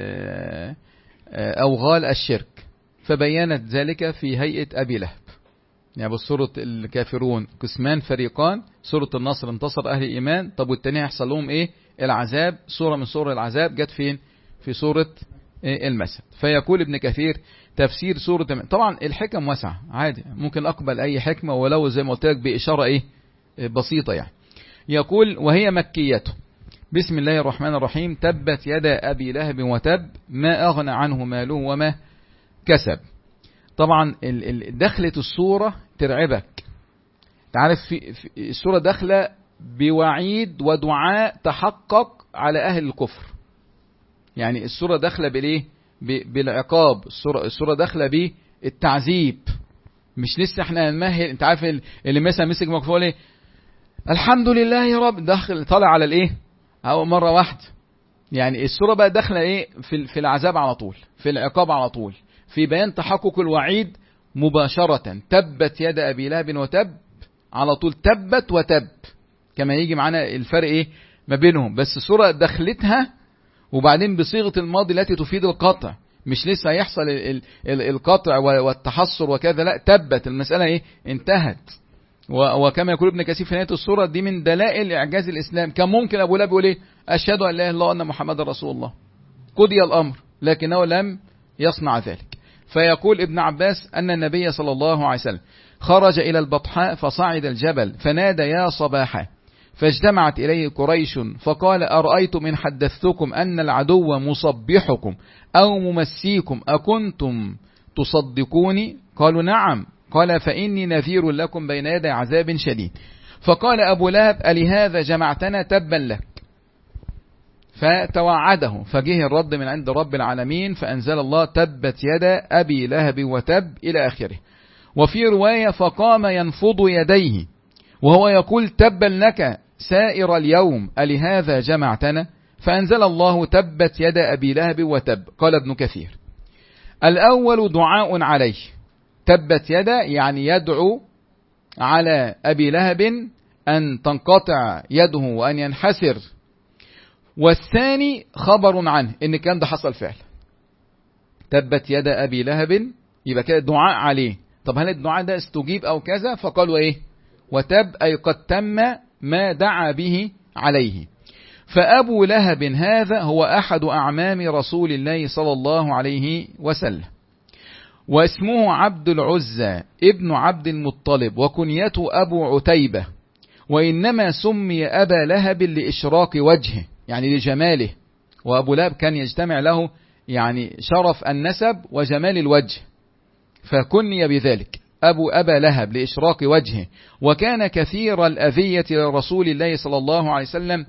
أوغال الشرك، فبينت ذلك في هيئة أبي لهب. يعني بسورة الكافرون قسمان فريقان، سورة النصر انتصر أهل الإيمان، طب والتانية يحصل لهم إيه؟ العذاب. سورة من سور العذاب جت فين؟ في سورة المسد. فيقول ابن كثير تفسير سورة، طبعا الحكم واسعة عادي، ممكن أقبل أي حكمة ولو زي ما قلت لك بإشارة إيه؟ بسيطة يعني. يقول وهي مكيته. بسم الله الرحمن الرحيم. تبت يدا أبي لهب وتب ما أغنى عنه ماله وما كسب. طبعا دخلة السورة ترعبك. تعرف في السورة داخلة بوعيد ودعاء تحقق على أهل الكفر. يعني السورة داخلة بالإيه؟ بالعقاب. السورة السورة داخلة بالتعذيب. مش لسه احنا هنمهل. انت عارف اللي مثلا مسك مكفول ايه؟ الحمد لله يا رب، داخل طالع على الايه؟ أو مرة واحدة. يعني السورة بقى داخلة ايه؟ في في العذاب على طول، في العقاب على طول، في بيان تحقق الوعيد مباشرة. تبت يد أبي لهب وتب، على طول تبت وتب، كما يجي معنا الفرق ايه ما بينهم. بس السورة دخلتها وبعدين بصيغة الماضي التي تفيد القطع، مش لسه هيحصل القطع والتحصر وكذا، لا، تبت المسألة ايه؟ انتهت. وكما يقول ابن كثير في نهاية السورة دي من دلائل إعجاز الإسلام. كان ممكن أبو لهب يقول ايه؟ أشهد أن لا إله إلا الله وأن محمد رسول الله، قضي الأمر، لكنه لم يصنع ذلك. فيقول ابن عباس أن النبي صلى الله عليه وسلم خرج إلى البطحاء فصعد الجبل فنادى يا صباحا، فاجتمعت إليه قريش فقال أرأيتم إن حدثتكم أن العدو مصبحكم أو ممسيكم أكنتم تصدقوني؟ قالوا نعم. قال فإني نذير لكم بين يدي عذاب شديد. فقال أبو لهب ألهذا جمعتنا؟ تبا لك. فتوعده، فجه الرد من عند رب العالمين فأنزل الله تبت يدا أبي لهب وتب إلى آخره. وفي رواية فقام ينفض يديه وهو يقول تبا لك سائر اليوم ألهذا جمعتنا؟ فأنزل الله تبت يدا أبي لهب وتب. قال ابن كثير الأول دعاء عليه، تبت يدا يعني يدعو على أبي لهب أن تنقطع يده وأن ينحسر، والثاني خبر عنه إن كان ده حصل فعل. تبت يدا أبي لهب يبقى كده دعاء عليه. طب هل الدعاء ده استجيب أو كذا؟ فقالوا إيه؟ وتب أي قد تم ما دعا به عليه. فأبو لهب هذا هو أحد أعمام رسول الله صلى الله عليه وسلم، واسمه عبد العزى ابن عبد المطلب، وكنيته أبو عتيبة، وإنما سمي أبا لهب لإشراق وجهه يعني لجماله. وأبو لهب كان يجتمع له يعني شرف النسب وجمال الوجه، فكني بذلك أبو أبا لهب لإشراق وجهه. وكان كثير الأذية لرسول الله صلى الله عليه وسلم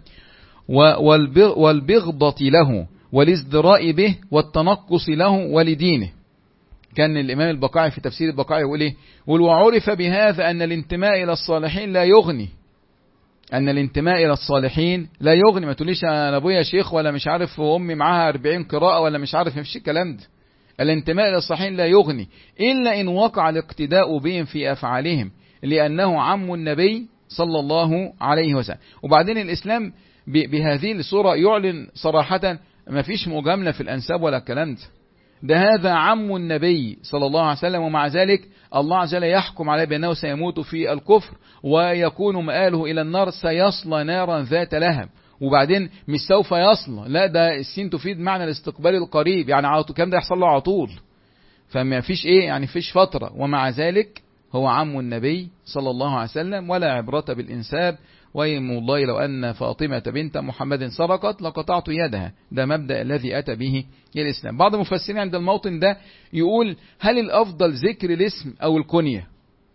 والبغضة له والازدراء به والتنقص له ولدينه. كان الإمام البقاعي في تفسير البقاعي يقول إيه؟ يقول وعرف بهذا أن الانتماء إلى الصالحين لا يغني. أن الانتماء إلى الصالحين لا يغني. ما تقوليش أنا أبويا شيخ ولا مش عارف وأمي معاها أربعين قراءة ولا مش عارف، مفيش الكلام ده. الانتماء إلى الصالحين لا يغني إلا إن وقع الاقتداء بهم في أفعالهم، لأنه عم النبي صلى الله عليه وسلم. وبعدين الإسلام بهذه الصورة يعلن صراحة ما فيش مجاملة في الأنساب ولا الكلام ده. ده هذا عم النبي صلى الله عليه وسلم، ومع ذلك الله عز وجل يحكم عليه بأنه سيموت في الكفر ويكون مآله إلى النار، سيصلى نارا ذات لهب. وبعدين مش سوف يصلى، لا، ده السين تفيد معنى الاستقبال القريب، يعني على طول. كم ده يحصل له على طول، فما فيش ايه يعني فيش فترة. ومع ذلك هو عم النبي صلى الله عليه وسلم، ولا عبرة بالإنساب. ويم والله لو أن فاطمة بنت محمد سرقت لقطعت يدها. ده مبدأ الذي أتى به الإسلام. بعض المفسرين عند الموطن ده يقول هل الأفضل ذكر الاسم أو الكنية؟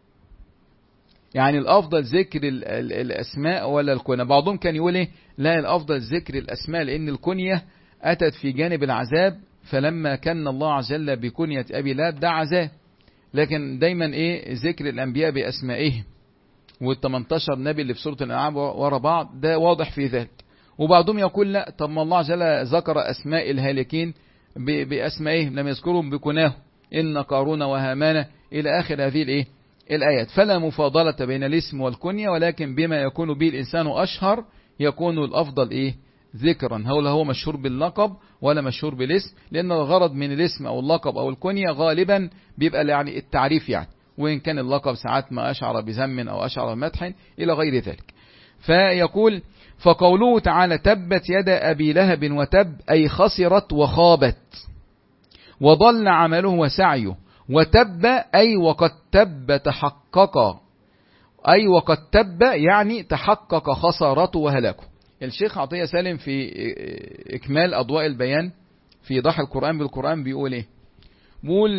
يعني الأفضل ذكر ال ال الأسماء ولا الكنية؟ بعضهم كان يقول إيه؟ لا، الأفضل ذكر الأسماء، لأن الكنية أتت في جانب العذاب، فلما كان الله عز وجل بكنية أبي لهب ده عذاب. لكن دايما إيه؟ ذكر الأنبياء بأسمائهم، والتمنتاشر نبي اللي في سورة الأنعام ورا بعض ده واضح في ذلك. وبعضهم يقول لا، طب ما الله عز وجل ذكر أسماء الهالكين بأسمائهم، لم يذكرهم بكناه، إن قارون وهامان إلى آخر هذه الإيه؟ الآيات. فلا مفاضلة بين الاسم والكنية، ولكن بما يكون به الإنسان أشهر يكون الأفضل إيه؟ ذكرا. هو هو مشهور باللقب ولا مشهور بالاسم، لأن الغرض من الاسم أو اللقب أو الكنية غالبا بيبقى يعني التعريف، يعني وإن كان اللقب ساعات ما أشعر بذم أو أشعر بمدح إلى غير ذلك. فيقول فقوله تعالى تبت يد أبي لهب وتب أي خسرت وخابت وضل عمله وسعيه. وتب أي وقد تب تحقق، أي وقد تب يعني تحقق خسارته وهلاكه. الشيخ عطية سالم في إكمال أضواء البيان في ضح القرآن بالقرآن بيقول إيه؟ بيقول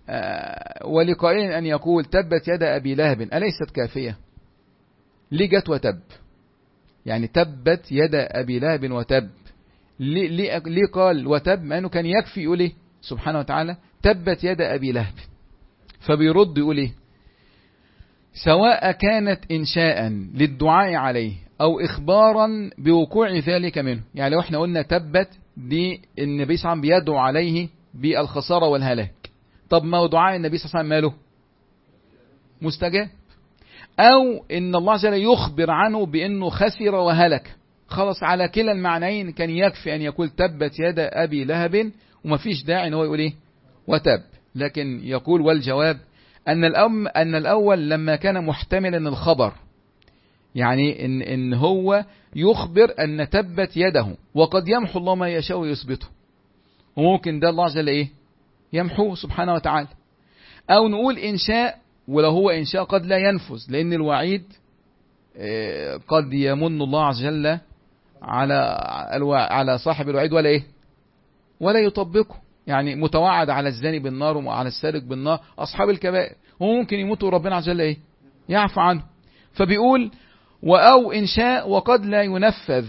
ولقائل أن يقول تبت يد أبي لهب أليست كافية؟ ليه جت وتب؟ يعني تبت يد أبي لهب وتب، ليه, ليه قال وتب مع أنه كان يكفي يقول إيه سبحانه وتعالى تبت يد أبي لهب؟ فبيرد يقول إيه؟ سواء كانت إنشاء للدعاء عليه أو إخبارا بوقوع ذلك منه. يعني لو احنا قلنا تبت دي النبي صلى الله عليه وسلم بيدعو عليه بالخسارة والهلاك، طب ما دعاء النبي صلى الله عليه وسلم ماله مستجاب، أو إن الله عز وجل يخبر عنه بأنه خسر وهلك، خلاص على كلا المعنيين كان يكفي أن يقول تبت يد أبي لهب ومفيش داعي أن هو يقول إيه وتب. لكن يقول والجواب أن الأم أن الأول لما كان محتملا الخبر، يعني إن, إن هو يخبر أن تبت يده، وقد يمحو الله ما يشاء ويثبته، وممكن ده الله عز وجل إيه يمحوه سبحانه وتعالى. أو نقول إنشاء، ولو هو إنشاء قد لا ينفذ، لأن الوعيد قد يمن الله عز وجل على على صاحب الوعيد ولا إيه ولا يطبقه. يعني متوعد على الزاني بالنار وعلى السارق بالنار أصحاب الكبائر، وممكن يموتوا ربنا عز وجل إيه يعفو عنه. فبيقول وأو إنشاء وقد لا ينفذ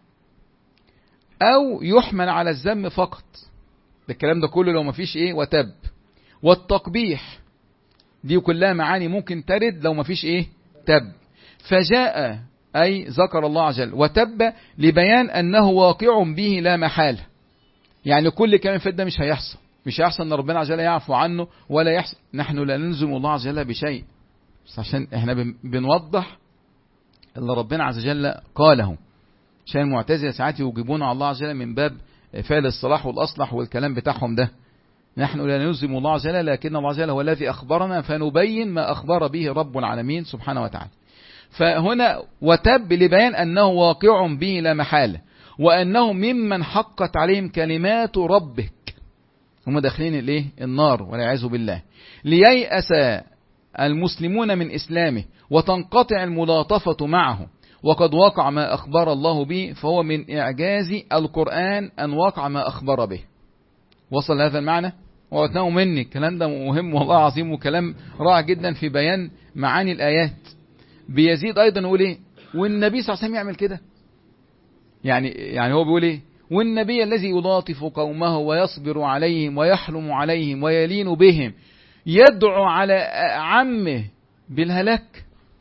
أو يحمل على الذم فقط. الكلام ده كله لو ما فيش إيه وتب. والتقبيح دي كلها معاني ممكن ترد لو ما فيش إيه تب. فجاء أي ذكر الله عز وجل وتب لبيان أنه واقع به لا محالة. يعني كل كلام فات ده مش هيحصل، مش هيحصل ان ربنا عز وجل يعفو عنه ولا يحصل. نحن لا نلزم الله عز وجل بشيء، بس عشان احنا بنوضح اللي ربنا عز وجل قاله، عشان المعتزلة ساعات يوجبون على الله عز وجل من باب فعل الصلاح والأصلح والكلام بتاعهم ده. نحن لا نلزم الله عز وجل، لكن الله عز وجل هو الذي أخبرنا فنبين ما أخبر به رب العالمين سبحانه وتعالى. فهنا وتب لبيان أنه واقع به لا محالة، وأنه ممن حقت عليهم كلمات ربك، هم داخلين الايه النار والعياذ بالله. لييأس المسلمون من إسلامه وتنقطع الملاطفة معه، وقد وقع ما أخبر الله به، فهو من إعجاز القرآن أن وقع ما أخبر به. وصل هذا المعنى؟ وأتناه مني الكلام ده مهم والله عظيم، وكلام رائع جدا في بيان معاني الآيات. بيزيد أيضا يقول إيه والنبي صلى الله عليه وسلم يعمل كده، يعني يعني هو بيقول إيه والنبي الذي يلاطف قومه ويصبر عليهم ويحلم عليهم ويلين بهم يدعو على عمه بالهلاك.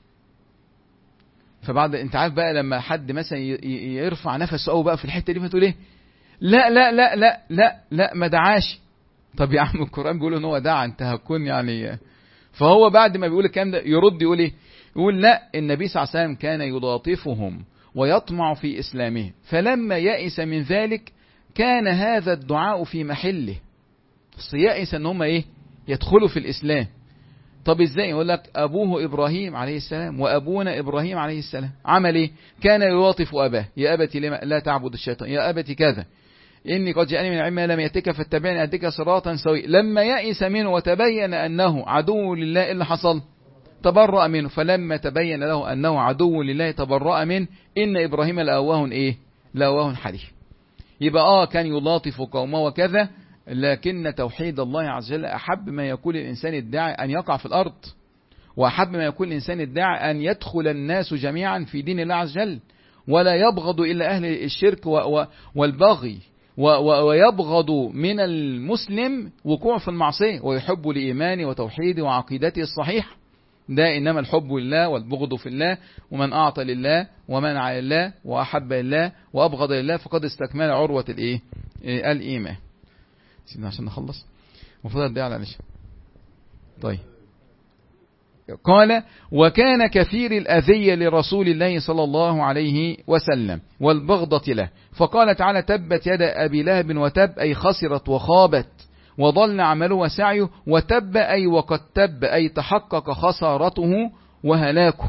فبعد انت عارف بقى لما حد مثلا يرفع نفسه قوي بقى في الحته دي فتقول ايه لا لا لا لا لا لا ما دعاش. طب يا عم القرآن بيقول ان هو دعا، انت هتكون يعني. فهو بعد ما بيقول الكلام ده يرد يقول ايه يقول لا النبي صلى الله عليه وسلم كان يلاطفهم ويطمع في إسلامه، فلما يأس من ذلك كان هذا الدعاء في محله. يأس ان هم ايه يدخلوا في الإسلام. طب ازاي؟ يقول لك أبوه إبراهيم عليه السلام وأبونا إبراهيم عليه السلام عمل ايه؟ كان يلاطف أباه يا أبتي لما لا تعبد الشيطان يا أبتي كذا إني قد جاءني من العلم ما لم يأتك فاتبعني أهدك صراطا سويا. لما يأس منه وتبين أنه عدو لله إيه اللي حصل؟ تبرأ منه. فلما تبين له أنه عدو لله تبرأ منه. إن إبراهيم لأواه إيه لأواه حليم. يبقى آه كان يلاطف قومه وكذا، لكن توحيد الله عز وجل أحب ما يكون الإنسان الداعي أن يقع في الأرض، وأحب ما يكون الإنسان الداعي أن يدخل الناس جميعا في دين الله عز وجل، ولا يبغض إلا أهل الشرك والبغي، ويبغض من المسلم وقوع في المعصية، ويحب لإيمانه وتوحيده وعقيدته الصحيح. ده إنما الحب لله والبغض في الله، ومن أعطى لله ومنع لله وأحب لله وأبغض لله فقد استكمل عروة الإيه الإيمان. سيدنا عشان نخلص المفروض أدعي على ليش. طيب قال وكان كثير الأذية لرسول الله صلى الله عليه وسلم والبغضة له، فقال تعالى تبت يد أبي لهب وتب أي خسرت وخابت وضل عمله وسعيه، وتب أي وقد تب أي تحقق خسارته وهلاكه.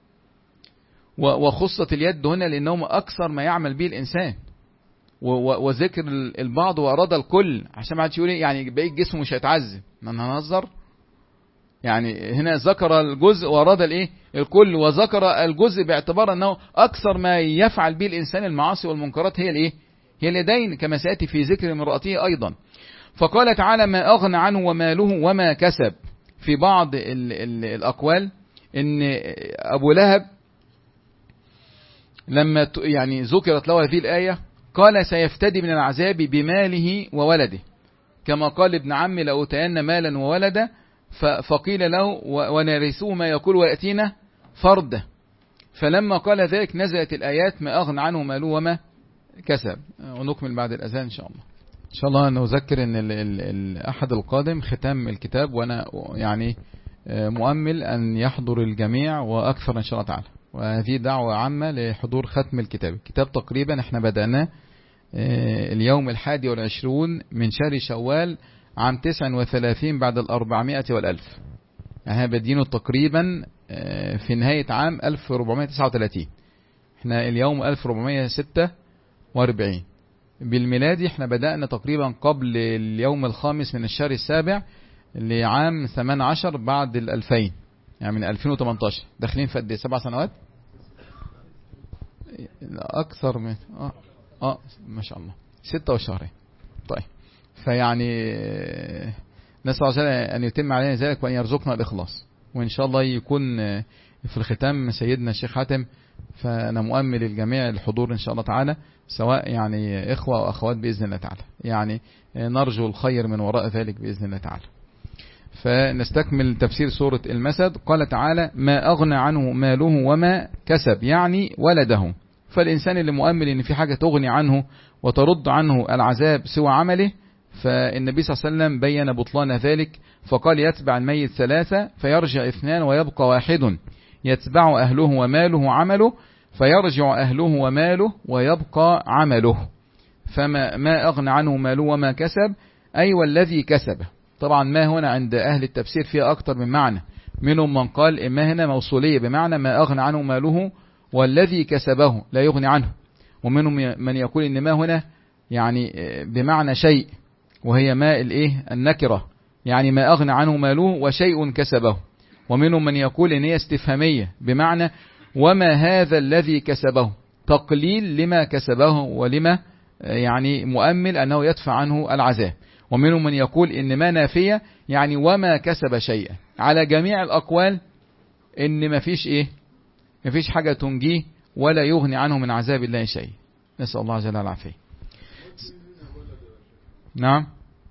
وخصت اليد هنا لأنهم أكثر ما يعمل به الإنسان، وذكر البعض وأراد الكل عشان ما عادش يقول يعني بقيت جسمه مش هيتعذب. ما نهزر يعني هنا ذكر الجزء وأراد الايه الكل، وذكر الجزء باعتبار أنه أكثر ما يفعل به الإنسان المعاصي والمنكرات هي الايه هي اليدين، كما سيأتي في ذكر امرأته أيضا. فقال تعالى ما أغنى عنه وماله وما كسب. في بعض ال ال الأقوال إن أبو لهب لما يعني ذكرت له هذه الآية قال سيفتدي من العذاب بماله وولده، كما قال ابن عمي لأوتين مالا وولدا، فقيل له ونرثه ما يقول ويأتينا فرده. فلما قال ذلك نزلت الآيات ما أغنى عنه ماله وما كسب. ونكمل بعد الأذان إن شاء الله. إن شاء الله نذكر أن ال ال الأحد القادم ختام الكتاب، وأنا يعني مؤمل أن يحضر الجميع وأكثر إن شاء الله تعالى، وهذه دعوة عامة لحضور ختم الكتاب. الكتاب تقريبا احنا بدأناه اليوم الحادي والعشرون من شهر شوال عام تسع وثلاثين بعد الأربعمائة والألف، يعني بدينه تقريبا في نهاية عام ألف وأربعمائة وتسعة وثلاثين، احنا اليوم ألف وأربعمائة وستة وأربعين بالميلادي. احنا بدأنا تقريبا قبل اليوم الخامس من الشهر السابع لعام ثمانية عشر بعد الألفين، يعني من ألفين وثمانية عشر داخلين في قد سبع سنوات أكثر من آه, آه ما شاء الله ستة وشهرين. طيب فيعني نسأل الله أن يتم علينا ذلك وأن يرزقنا الإخلاص، وإن شاء الله يكون في الختام سيدنا الشيخ حاتم. فأنا مؤمل الجميع الحضور إن شاء الله تعالى، سواء يعني إخوة وأخوات بإذن الله تعالى، يعني نرجو الخير من وراء ذلك بإذن الله تعالى. فنستكمل تفسير سورة المسد. قال تعالى ما أغنى عنه ماله وما كسب، يعني ولده. فالإنسان اللي مؤمل إن في حاجة تغني عنه وترد عنه العذاب سوى عمله، فالنبي صلى الله عليه وسلم بين بطلان ذلك فقال يتبع الميت ثلاثة فيرجع اثنان ويبقى واحد، يتبع أهله وماله عمله فيرجع أهله وماله ويبقى عمله. فما ما أغنى عنه ماله وما كسب أي والذي كسبه. طبعا ما هنا عند أهل التفسير فيها أكثر من معنى، منهم من قال إما هنا موصولية بمعنى ما أغنى عنه ماله والذي كسبه لا يغني عنه، ومنهم من يقول إن ما هنا يعني بمعنى شيء، وهي ما الإيه النكرة، يعني ما أغنى عنه ماله وشيء كسبه. ومنهم من يقول إن هي استفهامية بمعنى وما هذا الذي كسبه، تقليل لما كسبه ولما يعني مؤمل أنه يدفع عنه العذاب. ومنهم من يقول إن ما نافية يعني وما كسب شيئا. على جميع الأقوال إن ما فيش إيه ما فيش حاجة تنجيه ولا يغني عنه من عذاب الله شيء. نسأل الله جل وعلا العافية. نعم،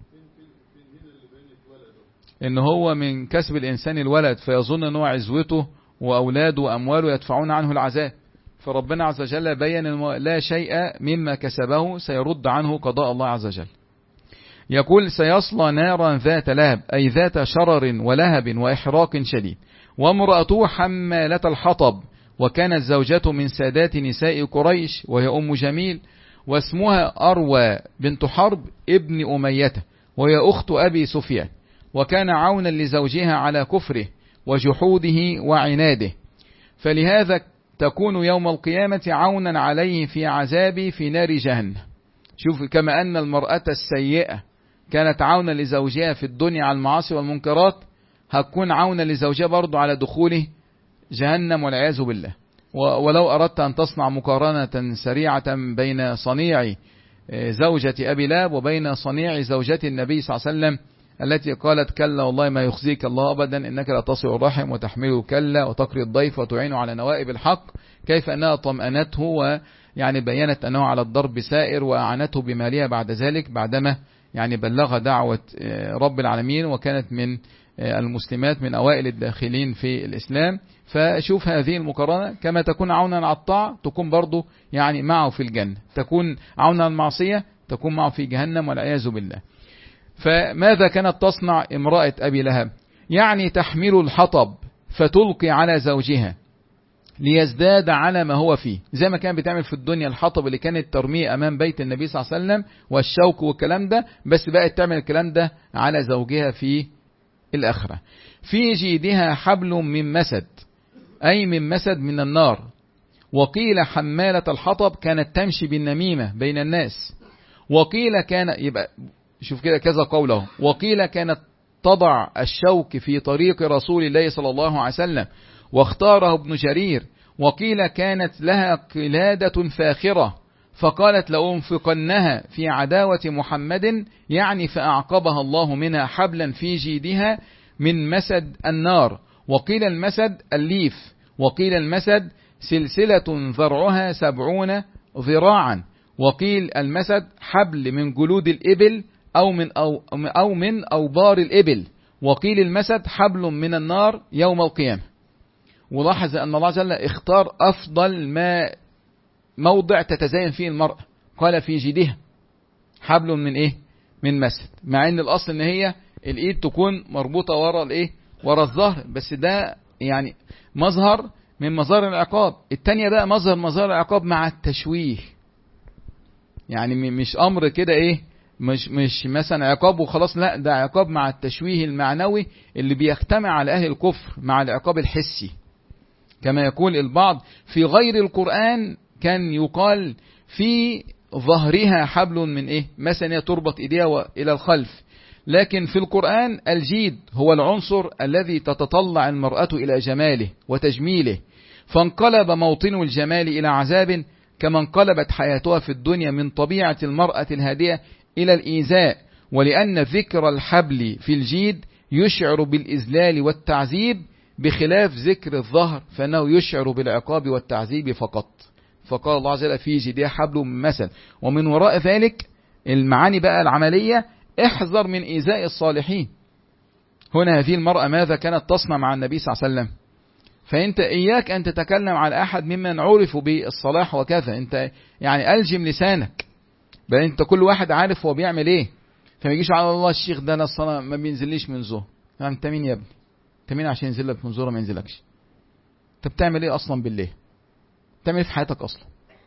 إن هو من كسب الإنسان الولد فيظن أنه عزوته وأولاده وأمواله يدفعون عنه العذاب، فربنا عز وجل بيّن لا شيء مما كسبه سيرد عنه قضاء الله عز وجل. يقول سيصلى نارا ذات لهب أي ذات شرر ولهب وإحراق شديد، وامرأته حمالة الحطب، وكانت زوجته من سادات نساء قريش وهي أم جميل، واسمها أروى بنت حرب ابن أمية، وهي أخت أبي سفيان، وكان عونا لزوجها على كفره وجحوده وعناده، فلهذا تكون يوم القيامة عونا عليه في عذابه في نار جهنم. شوف، كما أن المرأة السيئة كانت عونا لزوجها في الدنيا على المعاصي والمنكرات، هتكون عونا لزوجها برضو على دخوله جهنم والعياذ بالله. ولو أردت أن تصنع مقارنة سريعة بين صنيع زوجة أبي لهب وبين صنيع زوجة النبي صلى الله عليه وسلم التي قالت كلا والله ما يخزيك الله أبدا إنك لا تصل الرحم وتحمله كلا وتقري الضيف وتعين على نوائب الحق، كيف أنها طمأنته ويعني بيّنت أنه على الضرب سائر، وأعانته بمالها بعد ذلك بعدما يعني بلغ دعوة رب العالمين، وكانت من المسلمات من أوائل الداخلين في الإسلام. فشوف هذه المقارنة، كما تكون عونا على الطاعة تكون برضو يعني معه في الجنة، تكون عونا على المعصية تكون معه في جهنم والعياذ بالله. فماذا كانت تصنع امرأة أبي لهب؟ يعني تحمل الحطب فتلقي على زوجها ليزداد على ما هو فيه، زي ما كان بتعمل في الدنيا الحطب اللي كانت ترميه أمام بيت النبي صلى الله عليه وسلم والشوك والكلام ده، بس بقت تعمل الكلام ده على زوجها في الآخرة. في جيدها حبل من مسد أي من مسد من النار. وقيل حمالة الحطب كانت تمشي بالنميمة بين الناس، وقيل كان يبقى شوف كده كذا قوله، وقيل كانت تضع الشوك في طريق رسول الله صلى الله عليه وسلم واختاره ابن جرير، وقيل كانت لها قلادة فاخرة فقالت لأنفقنها في عداوة محمد، يعني فأعقبها الله منها حبلا في جيدها من مسد النار. وقيل المسد الليف، وقيل المسد سلسلة ذرعها سبعون ذراعا، وقيل المسد حبل من جلود الإبل أو من أو, أو من أوبار الإبل، وقيل المسد حبل من النار يوم القيامة. ولاحظ أن الله جل اختار أفضل ما موضع تتزين فيه المرأة، قال في جيدها حبل من إيه؟ من مسد، مع أن الأصل أن هي الإيد تكون مربوطة ورا الإيه؟ ورا الظهر، بس ده يعني مظهر من مظاهر العقاب. التانية بقى مظهر مظاهر العقاب مع التشويه، يعني مش أمر كده إيه، مش مش مثلا عقاب وخلاص، لا ده عقاب مع التشويه المعنوي اللي بيجتمع على أهل الكفر مع العقاب الحسي. كما يقول البعض في غير القرآن كان يقال في ظهرها حبل من إيه، مثلا تربط إيديها إلى الخلف، لكن في القرآن الجيد هو العنصر الذي تتطلع المرأة إلى جماله وتجميله، فانقلب موطن الجمال إلى عذاب، كما انقلبت حياتها في الدنيا من طبيعة المرأة الهادية إلى الإيذاء. ولأن ذكر الحبل في الجيد يشعر بالإذلال والتعذيب، بخلاف ذكر الظهر فإنه يشعر بالعقاب والتعذيب فقط. فقال الله عز وجل في جيدها حبل من مسد. ومن وراء ذلك المعاني بقى العملية، احذر من إيذاء الصالحين. هنا هذه المرأة ماذا كانت تصنع مع النبي صلى الله عليه وسلم؟ فأنت إياك أن تتكلم على أحد ممن عرفوا بالصلاح وكذا، أنت يعني ألجم لسانك، بل أنت كل واحد عارف هو بيعمل إيه. فما يجيش على الله الشيخ ده أنا الصلاة ما بينزليش من زهر، أنت مين يا ابني؟ أنت مين عشان ينزل لك من زهر ما ينزلكش؟ أنت بتعمل إيه أصلا بالله؟ بتعمل إيه في حياتك أصلا؟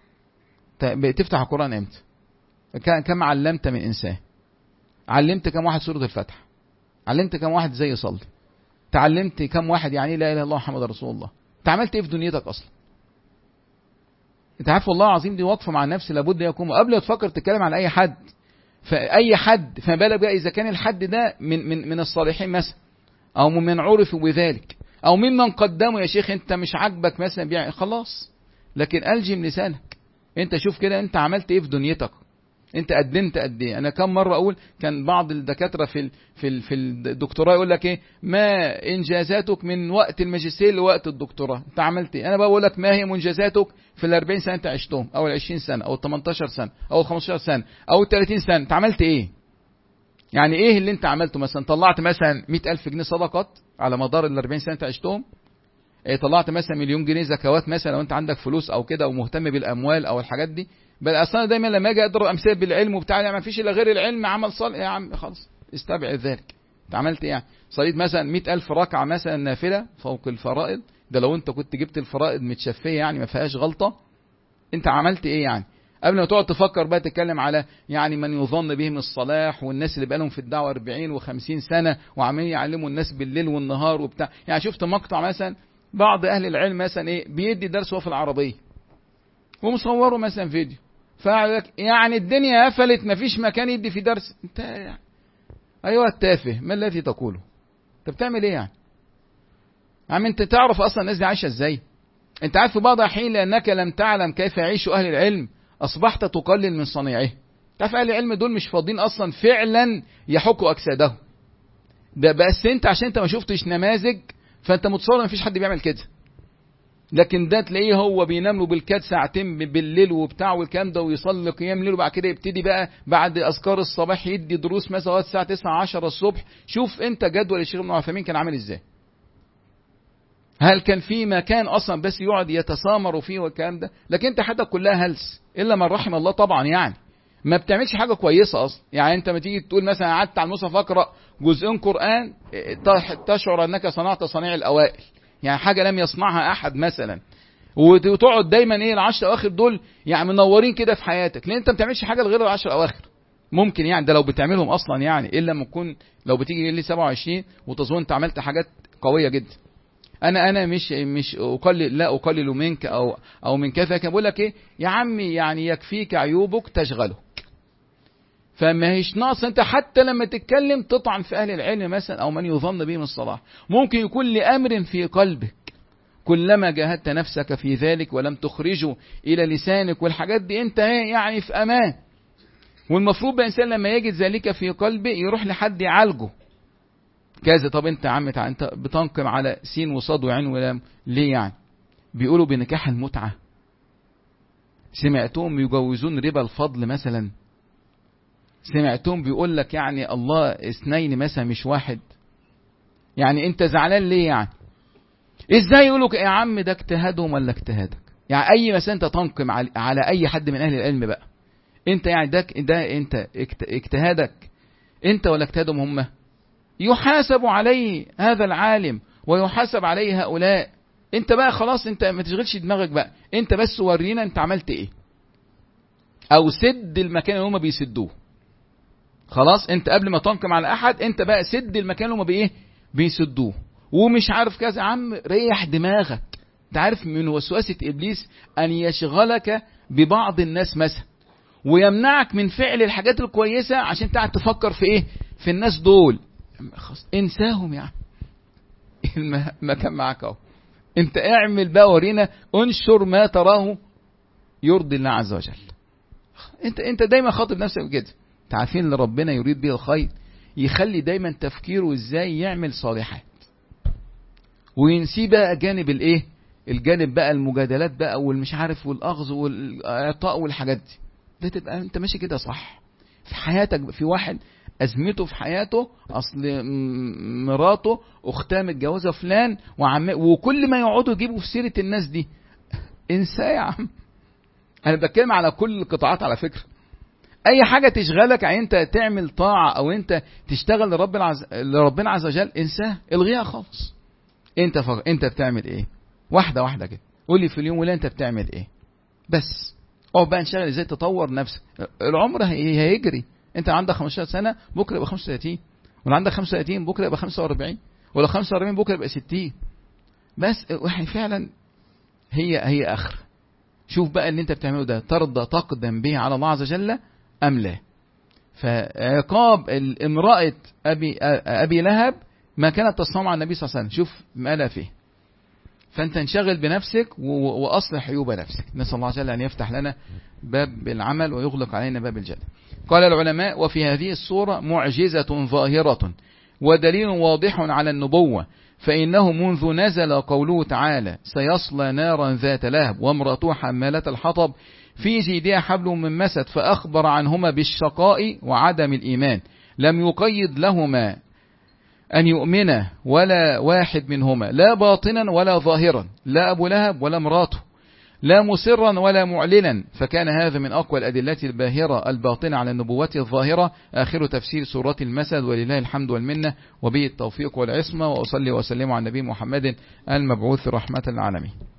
تفتح القرآن إمتى؟ كم علمت من إنسان؟ علمت كم واحد سورة الفتح؟ علمت كم واحد زي يصلي؟ تعلمت كم واحد يعني لا اله الا الله محمد رسول الله؟ انت عملت ايه في دنيتك اصلا؟ انت عارف والله العظيم دي وقفه مع النفس لابد يكون قبل ما تفكر تتكلم عن اي حد. فاي حد، فما بالك بقى اذا كان الحد ده من من من الصالحين مثلا، او من عرفوا بذلك، او ممن قدموا. يا شيخ انت مش عاجبك مثلا بيع خلاص، لكن الجم لسانك. انت شوف كده انت عملت ايه في دنيتك، انت قدمت قد ايه. انا كم مره اقول، كان بعض الدكاتره في ال في ال في الدكتوراه يقول لك ايه، ما انجازاتك من وقت الماجستير لوقت الدكتوراه، انت عملت ايه؟ انا بقول لك ما هي منجزاتك في ال أربعين سنه انت عشتهم، او ال عشرين سنه، او ال تمنتاشر سنه، او ال خمستاشر سنه، او ال تلاتين سنه، انت عملت ايه؟ يعني ايه اللي انت عملته؟ مثلا طلعت مثلا مئة ألف جنيه صدقات على مدار ال أربعين سنه انت عشتهم؟ ايه طلعت مثلا مليون جنيه زكوات مثلا لو انت عندك فلوس او كده ومهتم بالاموال او الحاجات دي؟ بل اصلا دايما لما اجي اضرب امثله بالعلم وبتاع، يعني ما فيش الا غير العلم عمل صالح. يا عم خلاص استبعد ذلك. انت عملت ايه يعني؟ صليت مثلا مئة ألف ركعه مثلا نافله فوق الفرائض، ده لو انت كنت جبت الفرائض متشفيه يعني ما فيهاش غلطه. انت عملت ايه يعني؟ قبل ما تقعد تفكر بقى تتكلم على يعني من يظن بهم الصلاح والناس اللي بقالهم في الدعوه أربعين وخمسين سنه وعمالين يعلموا الناس بالليل والنهار وبتاع. يعني شفت مقطع مثلا بعض اهل العلم مثلا ايه بيدي درس وهو في العربيه ومصوره مثلا فيديو، فقالك يعني الدنيا قفلت مفيش مكان يدي في درس. انت يعني ايوه التافه، ما الذي تقوله؟ انت بتعمل ايه يعني؟ عم انت تعرف اصلا الناس دي عايشه ازاي؟ انت عارف في بعض الحين لانك لم تعلم كيف يعيش اهل العلم اصبحت تقلل من صنيعه. تعرف اهل العلم دول مش فاضيين اصلا فعلا يحكوا اجسادهم، ده بس انت عشان انت ما شفتش نماذج فانت متصور مفيش حد بيعمل كده. لكن ده تلاقيه هو بينام له بالكاد ساعتين بالليل وبتاع والكلام ده، ويصلي قيام ليل، وبعد كده يبتدي بقى بعد اذكار الصباح يدي دروس مثلا لغايه الساعه تسعة عشرة الصبح. شوف انت جدول الشيخ ابن عثيمين كان عامل ازاي؟ هل كان في مكان اصلا بس يقعد يتسامر فيه والكلام ده؟ لكن انت حياتك كلها هلس الا من رحم الله طبعا، يعني ما بتعملش حاجه كويسه اصلا. يعني انت ما تيجي تقول مثلا قعدت على المصحف اقرا جزئين قران تشعر انك صنعت صنيع الاوائل، يعني حاجه لم يصنعها احد مثلا، وتقعد دايما ايه العشر اواخر دول يعني منورين كده في حياتك، لان انت ما بتعملش حاجه غير العشر اواخر. ممكن يعني ده لو بتعملهم اصلا، يعني الا لما تكون لو بتيجي لي سبعة وعشرين وتظن انت عملت حاجات قويه جدا. انا انا مش مش اقلل، لا اقلل منك او او من كذا، كان بقول لك ايه يا عمي، يعني يكفيك عيوبك تشغلك. فما هيش ناقص انت حتى لما تتكلم تطعن في اهل العلم مثلا او من يظن بهم الصلاح. ممكن يكون لامر في قلبك كلما جاهدت نفسك في ذلك ولم تخرجه إلى لسانك والحاجات دي أنت يعني في أمان. والمفروض بإنسان لما يجد ذلك في قلبه يروح لحد يعالجه كذا. طب أنت عم أنت بتنقم على سين وصاد وعين ولام ليه يعني؟ بيقولوا بنكاح المتعة. سمعتهم يجوزون ربا الفضل مثلا؟ سمعتهم بيقول لك يعني الله اثنين مثلا مش واحد؟ يعني انت زعلان ليه يعني؟ ازاي يقولوا يا عم ده اجتهادهم ولا اجتهادك؟ يعني اي مثلا انت تنقم على اي حد من اهل العلم بقى، انت يعني ده ده انت اجتهادك انت ولا اجتهادهم هم؟ يحاسب عليه هذا العالم ويحاسب عليه هؤلاء. انت بقى خلاص انت ما تشغلش دماغك بقى، انت بس ورينا انت عملت ايه، او سد المكان اللي هم بيسدوه. خلاص انت قبل ما تنقم على احد انت بقى سد المكان اللي هم بايه بيسدوه. ومش عارف كذا، عم ريح دماغك. انت عارف من وسوسة ابليس ان يشغلك ببعض الناس مثلا ويمنعك من فعل الحاجات الكويسة عشان تقعد تفكر في ايه في الناس دول. انساهم يعني، المكان معاك اهو، انت اعمل بقى ورينا، انشر ما تراه يرضي الله عز وجل. انت انت دايما خاطب نفسك كده. انت عارفين اللي ربنا يريد به الخير يخلي دايما تفكيره ازاي يعمل صالحات وينسي بقى جانب الايه الجانب بقى المجادلات بقى والمش عارف والاخذ والاعطاء والحاجات دي. ده تبقى انت ماشي كده صح في حياتك. في واحد ازمته في حياته اصل مراته اختها متجوزه فلان وعم، وكل ما يقعدوا يجيبوا في سيره الناس دي. انساه يا عم. انا بتكلم على كل القطاعات على فكره. اي حاجه تشغلك عن انت تعمل طاعه او انت تشتغل لرب العز... لربنا عز وجل انساه، الغيها خالص. انت فر... انت بتعمل ايه؟ واحده واحده كده قول لي في اليوم ولا انت بتعمل ايه بس. اقعد بقى نشتغل ازاي تطور نفسك. العمر هي... هيجري. انت عندك خمستاشر سنه بكره يبقى خمسة وثلاثين، ولا عندك خمسة وثلاثين بكره يبقى خمسة وأربعين، ولا خمسة وأربعين بكره يبقى ستين. بس فعلا هي هي اخر. شوف بقى اللي انت بتعمله ده ترضى تقدم به على الله عز وجل ام لا. فعقاب امرأة ابي ابي لهب ما كانت تصنع مع النبي صلى الله عليه وسلم. شوف ما لا فيه. فانت انشغل بنفسك واصلح عيوب نفسك. نسال الله عز وجل ان يفتح لنا باب العمل ويغلق علينا باب الجنة. قال العلماء: وفي هذه الصورة معجزة ظاهرة ودليل واضح على النبوة، فإنه منذ نزل قوله تعالى: سيصلى نارا ذات لهب وامرأته حمالة الحطب في جيدها حبل من مسد، فأخبر عنهما بالشقاء وعدم الإيمان، لم يقيد لهما أن يؤمن ولا واحد منهما، لا باطنا ولا ظاهرا، لا أبو لهب ولا امراته، لا مسرا ولا معلنا. فكان هذا من أقوى الأدلة الباهرة الباطنة على النبوة الظاهرة. آخر تفسير سورة المسد، ولله الحمد والمنة، وبه التوفيق والعصمة. وأصلي وسلم على النبي محمد المبعوث رحمة للعالمين.